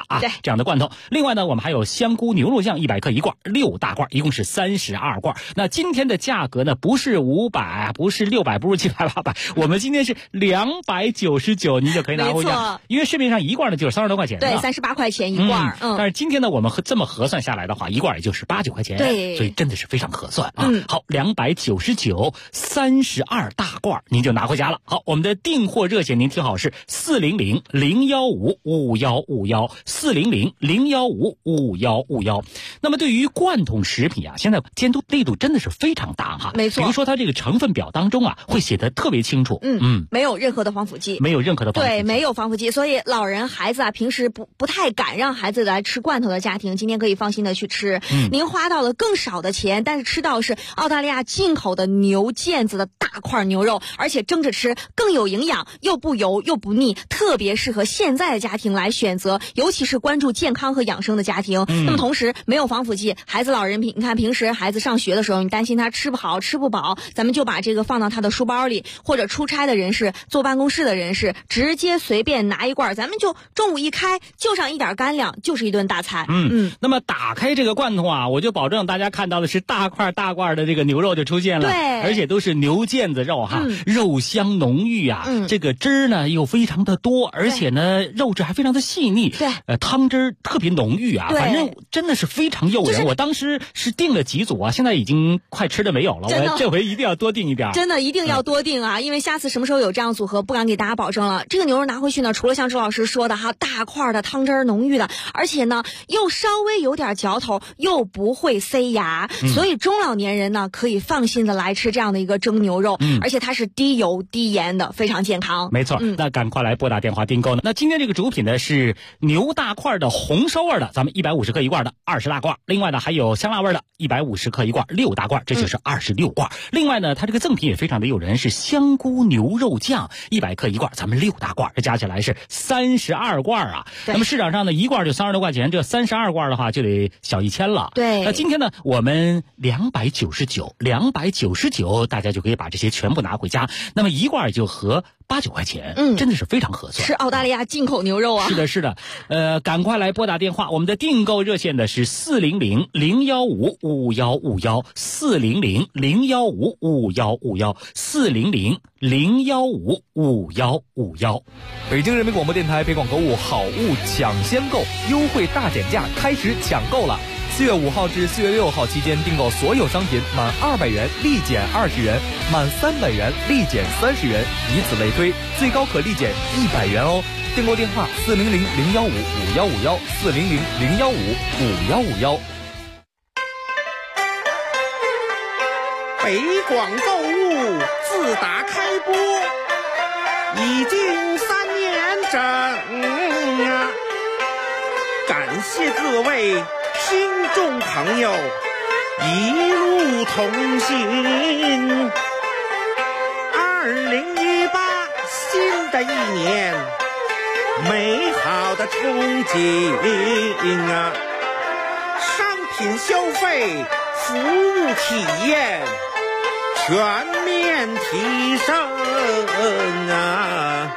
的啊，这样的罐头。另外呢，我们还有香菇牛肉酱100克一罐，6大罐，一共是32罐。那今天的价格呢，不是500，不是600，不是700、800，我们今天是299，您就可以拿回家。因为市面上一罐呢就是30多块钱， 对，38块钱一罐。 但是今天呢，我们这么核算下来的话，一罐也就是8、9块钱， 对， 所以真的是非常合算啊。好，299 32大罐，您就拿回家了。好，我们的订货热线您听好是400-015-5151，400-015-5151。那么对于罐头食品啊，现在监督力度真的是非常大哈。 没错， 比如说它这个成分表当中啊，会写得特别清楚。 没有任何的防腐剂， 没有任何的防腐剂， 对，没有防腐剂，所以老人孩子啊，平时不太敢让孩子来吃罐头的家庭，今天可以放心的去吃。您花到了更少的钱，但是吃到是澳大利亚进口的牛腱子的大块牛肉，而且蒸着吃更有营养，又不油又不腻，特别适合现在的家庭来选择，尤其是关注健康和养生的家庭。那么同时没有防腐剂，孩子老人你看平时孩子上学的时候，你担心他吃不好吃不饱，咱们就把这个放到他的书包里，或者出差的人士、坐办公室的人士直接随便拿一罐，咱们就中午一开就上一点干粮，就是一顿大餐。 那么打开这个罐头啊，我就保证大家看到的是大块的这个牛肉就出现了， 对， 而且都是牛腱子肉哈，肉香浓郁啊，这个汁儿呢又非常的多，而且呢肉质还非常的细腻， 对， 汤汁特别浓郁啊，反正真的是非常诱人。我当时是订了几组啊，现在已经快吃的没有了，我这回一定要多订一点， 真的一定要多订啊，因为下次什么时候有这样组合不敢给大家保证了。这个牛肉拿回去呢，除了像周老师说的哈，大块的汤汁浓郁的，而且呢又稍微有点嚼头，又不会塞牙，所以中老年人呢可以放心的来吃这样的一个蒸牛肉，而且它是低油低盐的，非常健康。 没错，那赶快来拨打电话订购呢。那今天这个主品呢是牛大块的红烧味的，咱们150克一罐的20大罐，另外呢还有香辣味的150克一罐6大罐，这就是26罐。另外呢它这个赠品也非常的诱人，是香菇牛肉酱100克一罐，咱们6大罐，这加起来是32罐啊。那么市场上呢一罐就30多块钱，这32罐的话就得小1000了。 对， 那今天呢我们299，大家就可以把这些全部拿回家，那么一罐就合8、9块钱，真的是非常合算。 是澳大利亚进口牛肉啊。 是的，赶快来拨打电话，我们的订购热线的是400-015-5151，400-015-5151，400-015-5151。 北京人民广播电台北广购物好物抢先购优惠大减价开始抢购了。4月5号至4月6号期间订购所有商品满200元立减20元，满300元立减30元，以此类推，最高可立减100元哦。订购电话400-015-5151，400-015-5151。 北广购物自打开播已经3年整啊，感谢各位听众朋友一路同行。2018新的一年，美好的憧憬啊，商品消费、服务体验全面提升啊！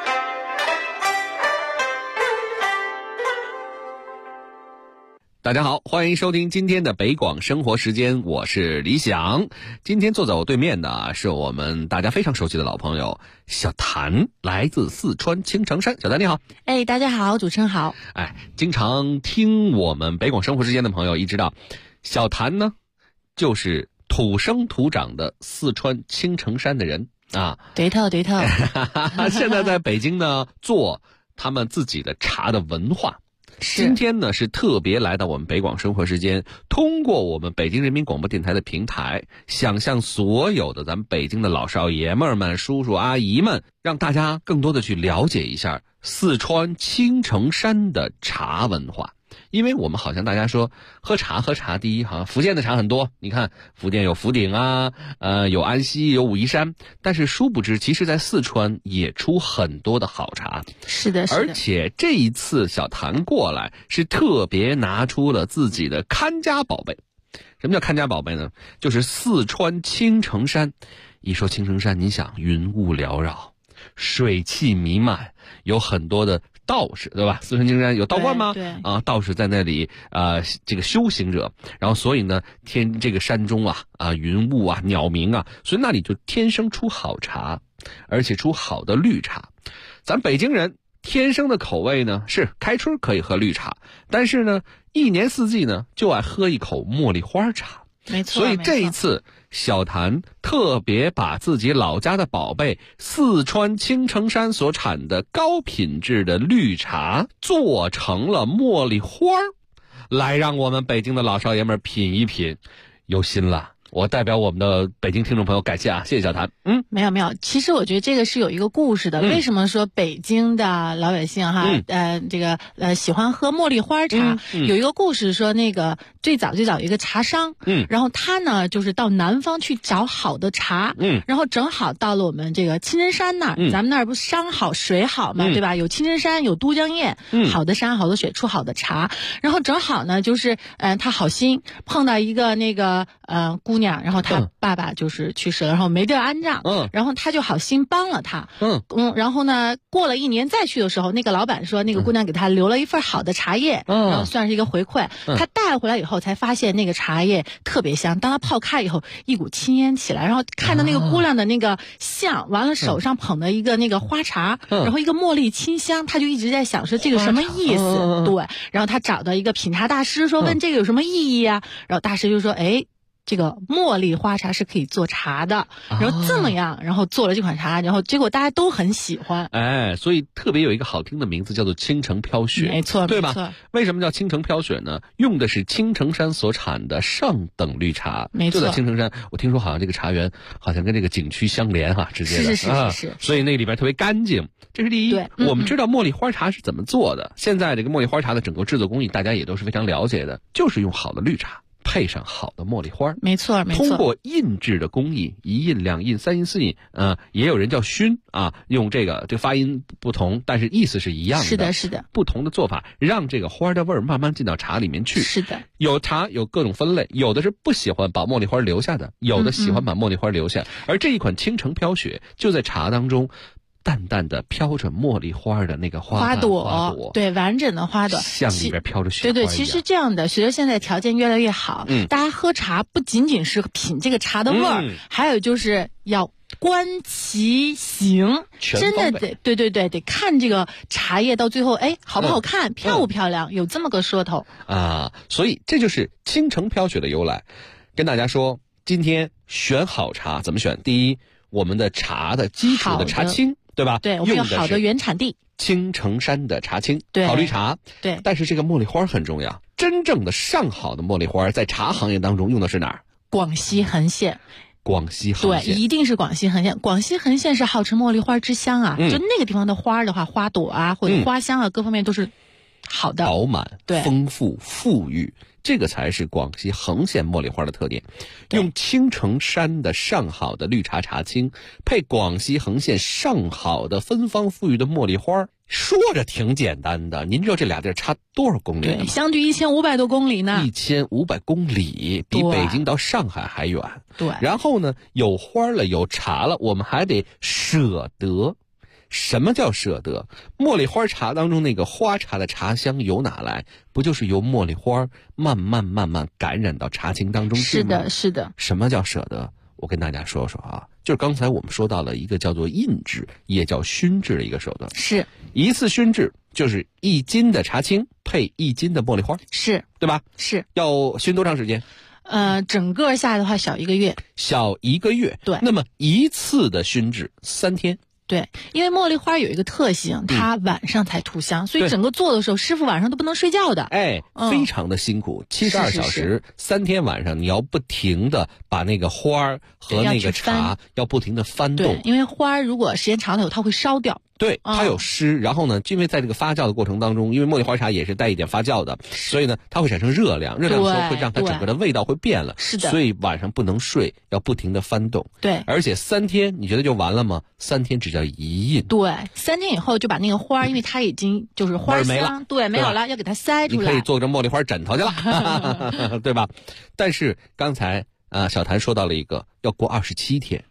大家好，欢迎收听今天的北广生活时间，我是李想。今天坐在我对面的是我们大家非常熟悉的老朋友小谭，来自四川青城山。小谭你好。 大家好，主持人好。 经常听我们北广生活时间的朋友一知道，小谭呢就是土生土长的四川青城山的人啊。 对头。 现在在北京呢做他们自己的茶的文化。今天呢是特别来到我们北广生活时间，通过我们北京人民广播电台的平台，想向所有的咱们北京的老少爷们们、叔叔阿姨们，让大家更多的去了解一下四川青城山的茶文化。因为我们好像大家说喝茶，第一好像福建的茶很多，你看福建有福鼎啊，有安溪，有武夷山，但是殊不知其实在四川也出很多的好茶。 是的。 而且这一次小谭过来是特别拿出了自己的看家宝贝。什么叫看家宝贝呢？就是四川青城山。一说青城山，你想云雾缭绕，水汽弥漫，有很多的道士，对吧？四川青山有道观吗？ 对啊，道士在那里这个修行者，然后所以呢，这个山中云雾鸟鸣所以那里就天生出好茶，而且出好的绿茶。咱北京人天生的口味呢是开春可以喝绿茶，但是呢一年四季呢就爱喝一口茉莉花茶。 没错， 所以这一次小谭特别把自己老家的宝贝四川青城山所产的高品质的绿茶做成了茉莉花，来让我们北京的老少爷们品一品，有心了。我代表我们的北京听众朋友感谢谢谢小谭。 没有，其实我觉得这个是有一个故事的。为什么说北京的老百姓喜欢喝茉莉花茶？有一个故事说，那个最早有一个茶商，然后他呢就是到南方去找好的茶，然后正好到了我们这个青城山那儿，咱们那儿不山好水好嘛，对吧？有青城山，有都江堰，好的山好的水出好的茶，然后正好呢就是他好心碰到一个那个姑娘。然后他爸爸就是去世了，然后没地儿安葬，然后他就好心帮了他，然后呢，过了1年再去的时候，那个老板说那个姑娘给他留了一份好的茶叶，然后算是一个回馈。他带回来以后才发现那个茶叶特别香，当他泡开以后，一股青烟起来，然后看到那个姑娘的那个像，完了手上捧的一个那个花茶，然后一个茉莉清香，他就一直在想说这个什么意思？对，然后他找到一个品茶大师，说问这个有什么意义啊？然后大师就说，这个茉莉花茶是可以做茶的，然后这么样，然后做了这款茶，然后结果大家都很喜欢。 所以特别有一个好听的名字叫做青城飘雪， 没错， 对吧？为什么叫青城飘雪呢？用的是青城山所产的上等绿茶， 没错， 就在青城山。我听说好像这个茶园好像跟这个景区相连直接的， 是， 所以那里边特别干净，这是第一。 对， 我们知道茉莉花茶是怎么做的，现在这个茉莉花茶的整个制作工艺大家也都是非常了解的，就是用好的绿茶配上好的茉莉花， 没错。 通过印制的工艺，1印、2印、3印、4印，也有人叫熏用这个发音不同，但是意思是一样的。 是的， 不同的做法让这个花的味儿慢慢进到茶里面去。 是的， 有茶有各种分类，有的是不喜欢把茉莉花留下的，有的喜欢把茉莉花留下，而这一款青城飘雪就在茶当中。淡淡的飘着茉莉花的那个花朵， 对，完整的花朵， 像里边飘着雪花一样。 对，其实这样的，随着现在条件越来越好，大家喝茶不仅仅是品这个茶的味儿，还有就是要观其形，真的得看这个茶叶到最后，好不好看，漂不漂亮，有这么个说头所以这就是青城飘雪的由来。跟大家说，今天选好茶怎么选？第一，我们的茶的基础的茶青。对吧？ 对，我们有好的原产地， 青城山的茶青， 对， 好绿茶， 对。 但是这个茉莉花很重要，真正的上好的茉莉花，在茶行业当中用的是哪儿？ 广西横县。 广西横县， 对，一定是广西横县。广西横县是号称茉莉花之乡就那个地方的花的话，花朵或者花香各方面都是好的， 饱满、 对， 丰富、富裕。这个才是广西横县茉莉花的特点，用青城山的上好的绿茶茶青，配广西横县上好的芬芳馥郁的茉莉花，说着挺简单的。您知道这俩地儿差多少公里吗？ 对，相距1500多公里呢。 1500公里，比北京到上海还远。 对。 然后呢，有花了，有茶了，我们还得舍得。什么叫舍得？茉莉花茶当中那个花茶的茶香由哪来？不就是由茉莉花慢慢感染到茶青当中去吗？ 是的。 什么叫舍得？我跟大家说说就是刚才我们说到了一个叫做印制，也叫熏制的一个手段。 是一次熏制就是1斤的茶青配1斤的茉莉花， 是对吧？ 是。 要熏多长时间？ 整个下来的话小1个月。 小1个月。 对。 那么一次的熏制3天。 对，因为茉莉花有一个特性，它晚上才吐香，所以整个做的时候，师傅晚上都不能睡觉的。 非常的辛苦，72小时，3天晚上你要不停的把那个花和那个茶要不停的翻动。 对，因为花如果时间长了它会烧掉。 对，它有湿，然后呢，因为在这个发酵的过程当中，因为茉莉花茶也是带一点发酵的，所以呢，它会产生热量，热量的时候会让它整个的味道会变了。 是的。 所以晚上不能睡，要不停的翻动。 对。 而且3天，你觉得就完了吗？3天只叫1印。 对，3天以后就把那个花，因为它已经就是花香，没有了，要给它筛出来。 你可以做成茉莉花枕头去了，对吧？但是刚才小谭说到了一个要过27天。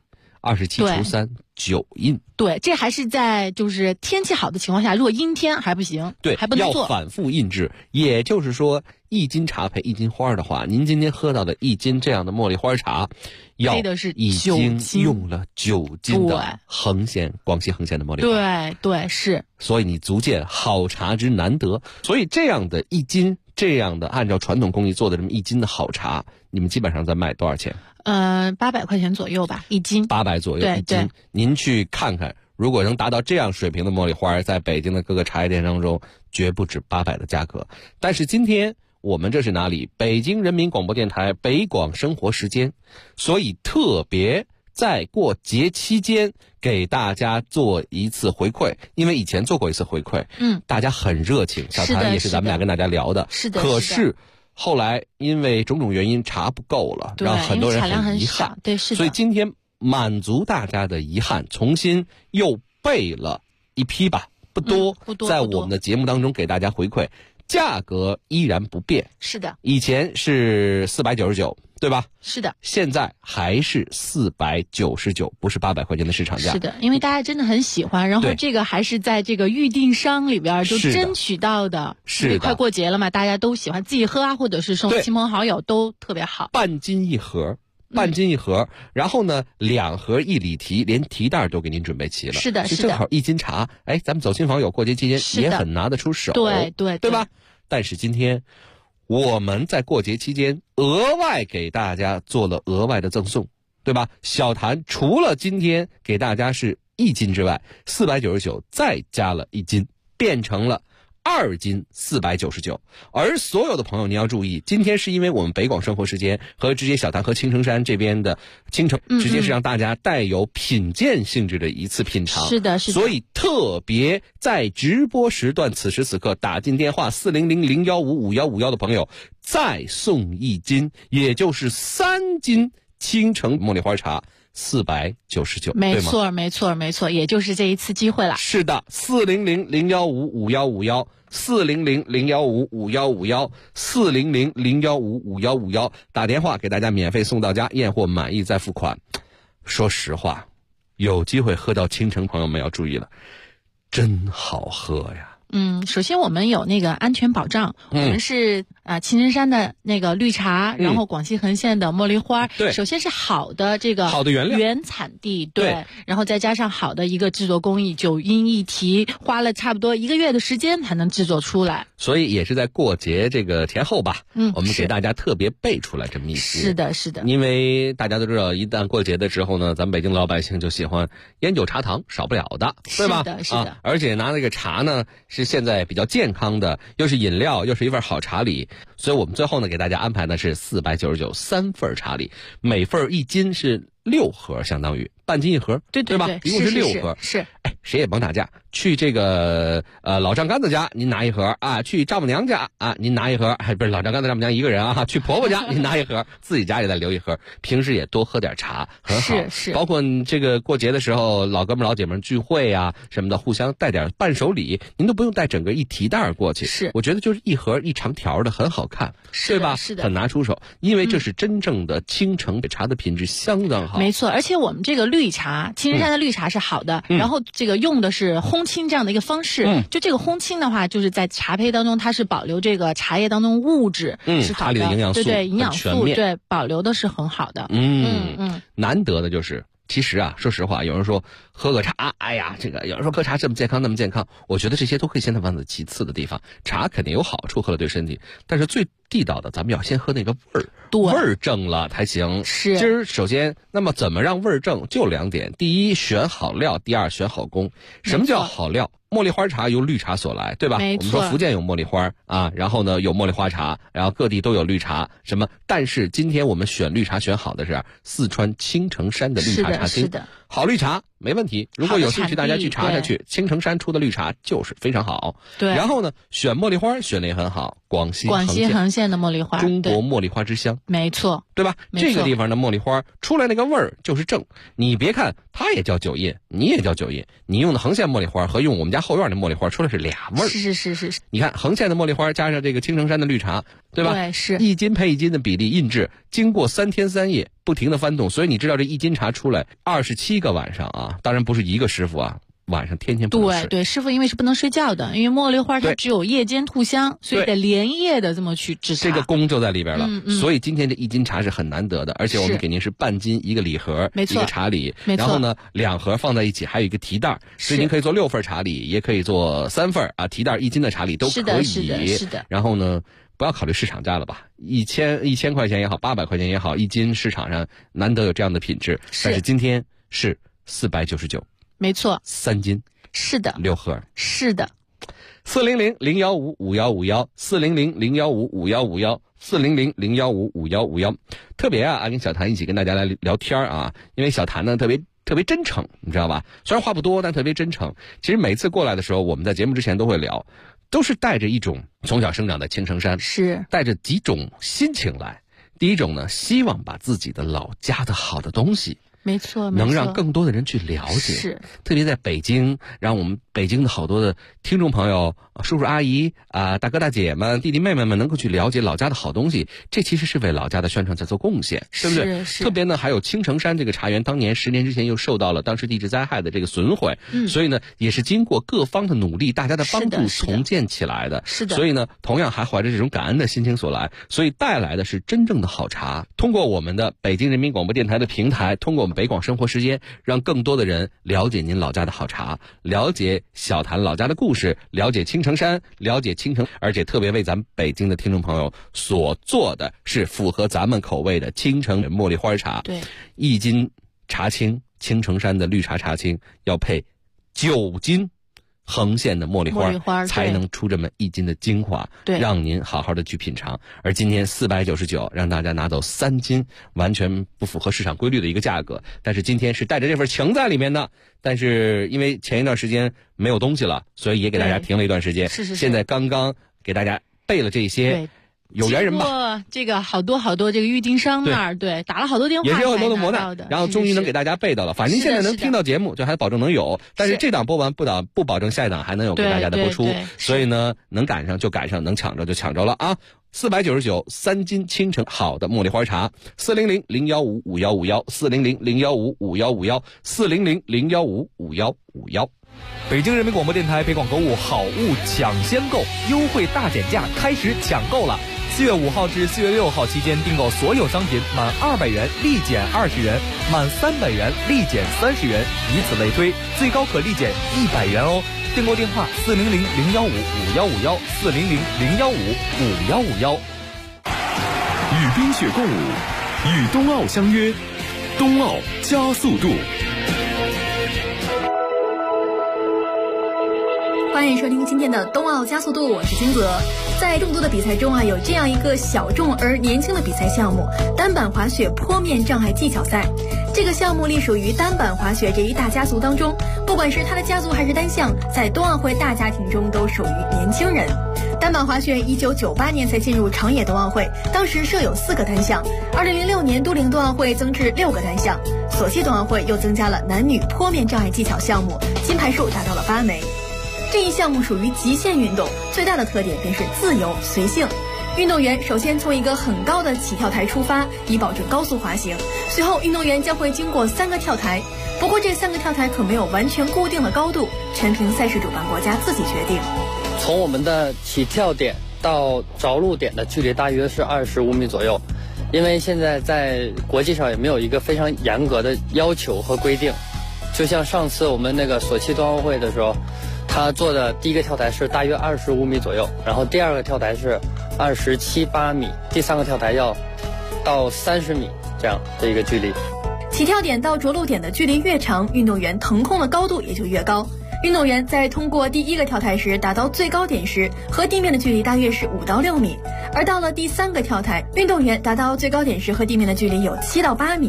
27除3 9印。 对，这还是在就是天气好的情况下，如果阴天还不行， 对， 还不能做。 要反复印制，也就是说1斤茶配1斤花的话，您今天喝到的1斤这样的茉莉花茶，要已经用了9斤的恒县广西恒县的茉莉花。 对对是。 所以你足见好茶之难得。所以这样的1斤，这样的按照传统工艺做的这么1斤的好茶，你们基本上在卖多少钱 ？800块钱左右吧，1斤。 800左右1斤。您去看看，如果能达到这样水平的茉莉花，在北京的各个茶叶店当中，绝不止800的价格。但是今天我们这是哪里？北京人民广播电台北广生活时间，所以特别在过节期间给大家做一次回馈，因为以前做过一次回馈，大家很热情，小谭也是咱们俩跟大家聊的， 是的。 可是后来因为种种原因茶不够了，让很多人很遗憾， 对，是的。 所以今天满足大家的遗憾，重新又备了一批吧，不多，在我们的节目当中给大家回馈，价格依然不变， 是的。 以前是499，对吧？ 是的。 现在还是499，不是800块钱的市场价。 是的，因为大家真的很喜欢，然后这个还是在这个预定商里边就争取到的。 是的。 快过节了嘛，大家都喜欢自己喝啊，或者是送亲朋好友都特别好。 半斤一盒。然后呢，2盒1里提，连提袋都给您准备齐了。 是的，是的。正好1斤茶，咱们走亲访友过节期间也很拿得出手。 对吧？但是今天我们在过节期间额外给大家做了额外的赠送，对吧？小谭除了今天给大家是1斤之外，499再加了1斤，变成了2斤499。而所有的朋友您要注意，今天是因为我们北广生活时间和直接小谭和青城山这边的青城，直接是让大家带有品鉴性质的一次品尝。 是的。 所以特别在直播时段此时此刻打进电话400015511的朋友，再送1斤，也就是3斤青城茉莉花茶。499， 没错，也就是这一次机会了。 是的，400015511 400015511 400015511，打电话给大家免费送到家，验货满意再付款。说实话，有机会喝到青城，朋友们要注意了，真好喝呀。 首先我们有那个安全保障，我们是青城山的那个绿茶，然后广西恒县的茉莉花， 对， 首先是好的这个好的原料原产地，对，然后再加上好的一个制作工艺，9印1提，花了差不多1个月的时间才能制作出来， 所以也是在过节这个前后吧，我们给大家特别备出来这么一些。 是的， 因为大家都知道，一旦过节的时候呢，咱们北京老百姓就喜欢烟酒茶糖，少不了的，对吧？ 是的， 而且拿那个茶呢是现在比较健康的，又是饮料，又是一份好茶礼，所以我们最后呢给大家安排的是499 3份茶礼，每份1斤是6盒，相当于半斤1盒，对吧？一共是6盒。 是。 谁也甭打架，去这个老丈杆子家您拿1盒啊，去丈母娘家啊您拿1盒，不是老丈杆子丈母娘一个人啊，去婆婆家您拿1盒，自己家里再留1盒，平时也多喝点茶，很好。 是。 包括这个过节的时候，老哥们老姐们聚会啊什么的，互相带点伴手礼，您都不用带整个1提袋过去。 是。 我觉得就是1盒1长条的，很好看，对吧？ 是的。 很拿出手，因为这是真正的青城茶的品质相当好。 没错，而且我们这个绿茶，青城山的绿茶是好的，然后这个用的是烘青这样的一个方式，就这个烘青的话，就是在茶胚当中它是保留这个茶叶当中物质，是好的， 茶里的营养素， 对营养素，对保留的是很好的。 难得的就是。其实啊，说实话，有人说喝个茶，哎呀，这个有人说喝茶这么健康那么健康，我觉得这些都可以先放在其次的地方。茶肯定有好处，喝了对身体，但是最地道的，咱们要先喝那个味儿，味儿正了才行。 是。 今儿首先，那么怎么让味儿正？就2点：第一，选好料；第二，选好工。什么叫好料？茉莉花茶由绿茶所来，对吧？我们说福建有茉莉花啊，然后呢有茉莉花茶，然后各地都有绿茶，什么？但是今天我们选绿茶选好的是四川青城山的绿茶茶厅， 是的， 好绿茶没问题。如果有兴趣，大家去查查去，青城山出的绿茶就是非常好。 对。 然后呢，选茉莉花选的也很好， 广西横县的茉莉花， 中国茉莉花之乡， 没错， 对吧？这个地方的茉莉花出来那个味儿就是正。你别看它也叫酒印，你也叫酒印，你用的横县茉莉花和用我们家后院的茉莉花出来是俩味儿。 是。 你看横县的茉莉花加上这个青城山的绿茶，对吧？ 对，是 1斤配1斤的比例印制，经过3天3夜不停的翻动，所以你知道这1斤茶出来27个晚上啊，当然不是一个师傅啊。晚上天天不能睡。 对，师傅因为是不能睡觉的，因为茉莉花它只有夜间吐香，所以得连夜的这么去制茶。 这个功就在里边了。所以今天这1斤茶是很难得的，而且我们给您是半斤一个礼盒， 没错， 一个茶礼，然后呢2盒放在一起，还有一个提袋，所以您可以做6份茶礼，也可以做3份啊，提袋1斤的茶礼都可以。 是的。 然后呢，不要考虑市场价了吧，1000块钱也好，800块钱也好，1斤市场上难得有这样的品质，但是今天是499， 没错 ，3斤。 是的 ，6盒。 是的 ，400-015-5151，400-015-5151，400-015-5151。特别啊，跟小谭一起跟大家来聊天啊，因为小谭呢特别真诚，你知道吧？虽然话不多，但特别真诚。其实每次过来的时候，我们在节目之前都会聊，都是带着一种从小生长在青城山， 是带着几种心情来。第一种呢，希望把自己的老家的好的东西。 没错， 能让更多的人去了解， 是特别在北京，让我们北京的好多的听众朋友、叔叔阿姨啊、大哥大姐们、弟弟妹妹们能够去了解老家的好东西，这其实是为老家的宣传在做贡献，对不对？ 是。 特别呢，还有青城山这个茶园，当年10年之前又受到了当时地质灾害的这个损毁，所以呢，也是经过各方的努力，大家的帮助重建起来的。 是的。 所以呢，同样还怀着这种感恩的心情所来，所以带来的是真正的好茶。通过我们的北京人民广播电台的平台，通过我们北广生活时间，让更多的人了解您老家的好茶，了解小谭老家的故事，了解青城山，了解青城，而且特别为咱们北京的听众朋友所做的是符合咱们口味的青城茉莉花茶。 对 ，1斤茶青，青城山的绿茶茶青要配9斤横县的茉莉花才能出这么1斤的精华，让您好好的去品尝。而今天499，让大家拿走3斤，完全不符合市场规律的一个价格。但是今天是带着这份情在里面的，但是因为前一段时间没有东西了，所以也给大家停了一段时间。 是。 现在刚刚给大家备了这些。有缘人吧， 这个好多这个预订商那儿，打了好多电话， 也是有很多的磨难，然后终于能给大家备到了。反正现在能听到节目，就还保证能有。但是这档播完不保证下一档还能有给大家的播出。所以呢，能赶上就赶上，能抢着就抢着了啊！499 3斤青城好的茉莉花茶，400-015-5151，400-015-5151，400-015-5151。 北京人民广播电台北广购物好物抢先购优惠大减价开始抢购了。4月5号至4月6号期间订购所有商品满200元立减20元，满300元立减30元，以此类推，最高可立减100元哦。订购电话400-015-5151，400-015-5151。 与冰雪共舞，与冬奥相约，冬奥加速度。 欢迎收听今天的冬奥加速度，我是金泽。在众多的比赛中有这样一个小众而年轻的比赛项目——单板滑雪坡面障碍技巧赛。这个项目隶属于单板滑雪这一大家族当中，不管是它的家族还是单项，在冬奥会大家庭中都属于年轻人。单板滑雪1998年才进入长野冬奥会，当时设有4个单项。2006年都灵冬奥会增至6个单项，索契冬奥会又增加了男女坡面障碍技巧项目，金牌数达到了8枚。这一项目属于极限运动，最大的特点便是自由随性。运动员首先从一个很高的起跳台出发，以保证高速滑行。随后，运动员将会经过3个跳台，不过这3个跳台可没有完全固定的高度，全凭赛事主办国家自己决定。 从我们的起跳点到着陆点的距离大约是25米左右，因为现在在国际上也没有一个非常严格的要求和规定。就像上次我们那个索契冬奥会的时候，他做的第一个跳台是大约25米左右，然后第2个跳台是27、8米，第3个跳台要到30米这样的一个距离。 起跳点到着陆点的距离越长，运动员腾空的高度也就越高。运动员在通过第1个跳台时达到最高点时，和地面的距离大约是5到6米，而到了第3个跳台，运动员达到最高点时和地面的距离有7到8米。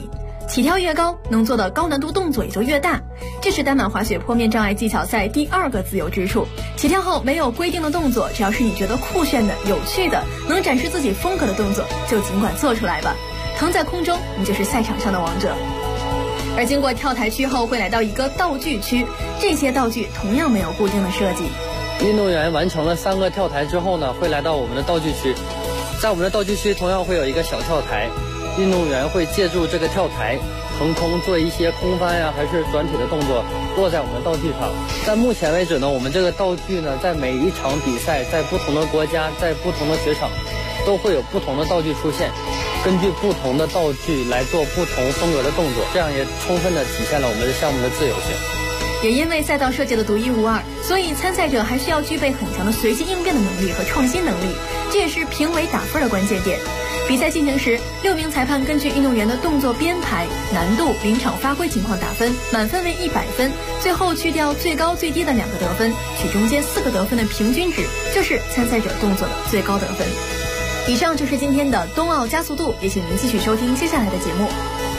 起跳越高，能做的高难度动作也就越大。这是单板滑雪坡面障碍技巧赛第2个自由之处。起跳后没有规定的动作，只要是你觉得酷炫的、有趣的、能展示自己风格的动作，就尽管做出来吧。腾在空中，你就是赛场上的王者。而经过跳台区后，会来到一个道具区，这些道具同样没有固定的设计。 运动员完成了3个跳台之后呢，会来到我们的道具区。在我们的道具区同样会有一个小跳台，运动员会借助这个跳台腾空做一些空翻呀，还是转体的动作，落在我们的道具上。在目前为止呢，我们这个道具呢，在每一场比赛，在不同的国家，在不同的雪场，都会有不同的道具出现，根据不同的道具来做不同风格的动作，这样也充分的体现了我们的项目的自由性。 也因为赛道设计的独一无二，所以参赛者还需要具备很强的随机应变的能力和创新能力，这也是评委打分的关键点。比赛进行时，6名裁判根据运动员的动作编排、难度、临场发挥情况打分，满分为100分，最后去掉最高最低的2个得分，取中间4个得分的平均值，就是参赛者动作的最高得分。以上就是今天的冬奥加速度，也请您继续收听接下来的节目。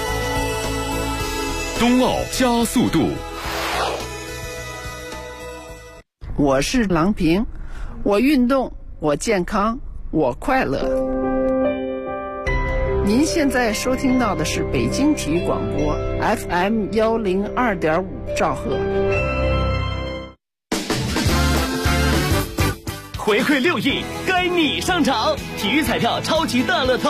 冬奥加速度。 我是郎平，我运动，我健康，我快乐。您现在收听到的是北京体育广播 FM 102.5兆赫。 回馈6亿，该你上场！体育彩票超级大乐透。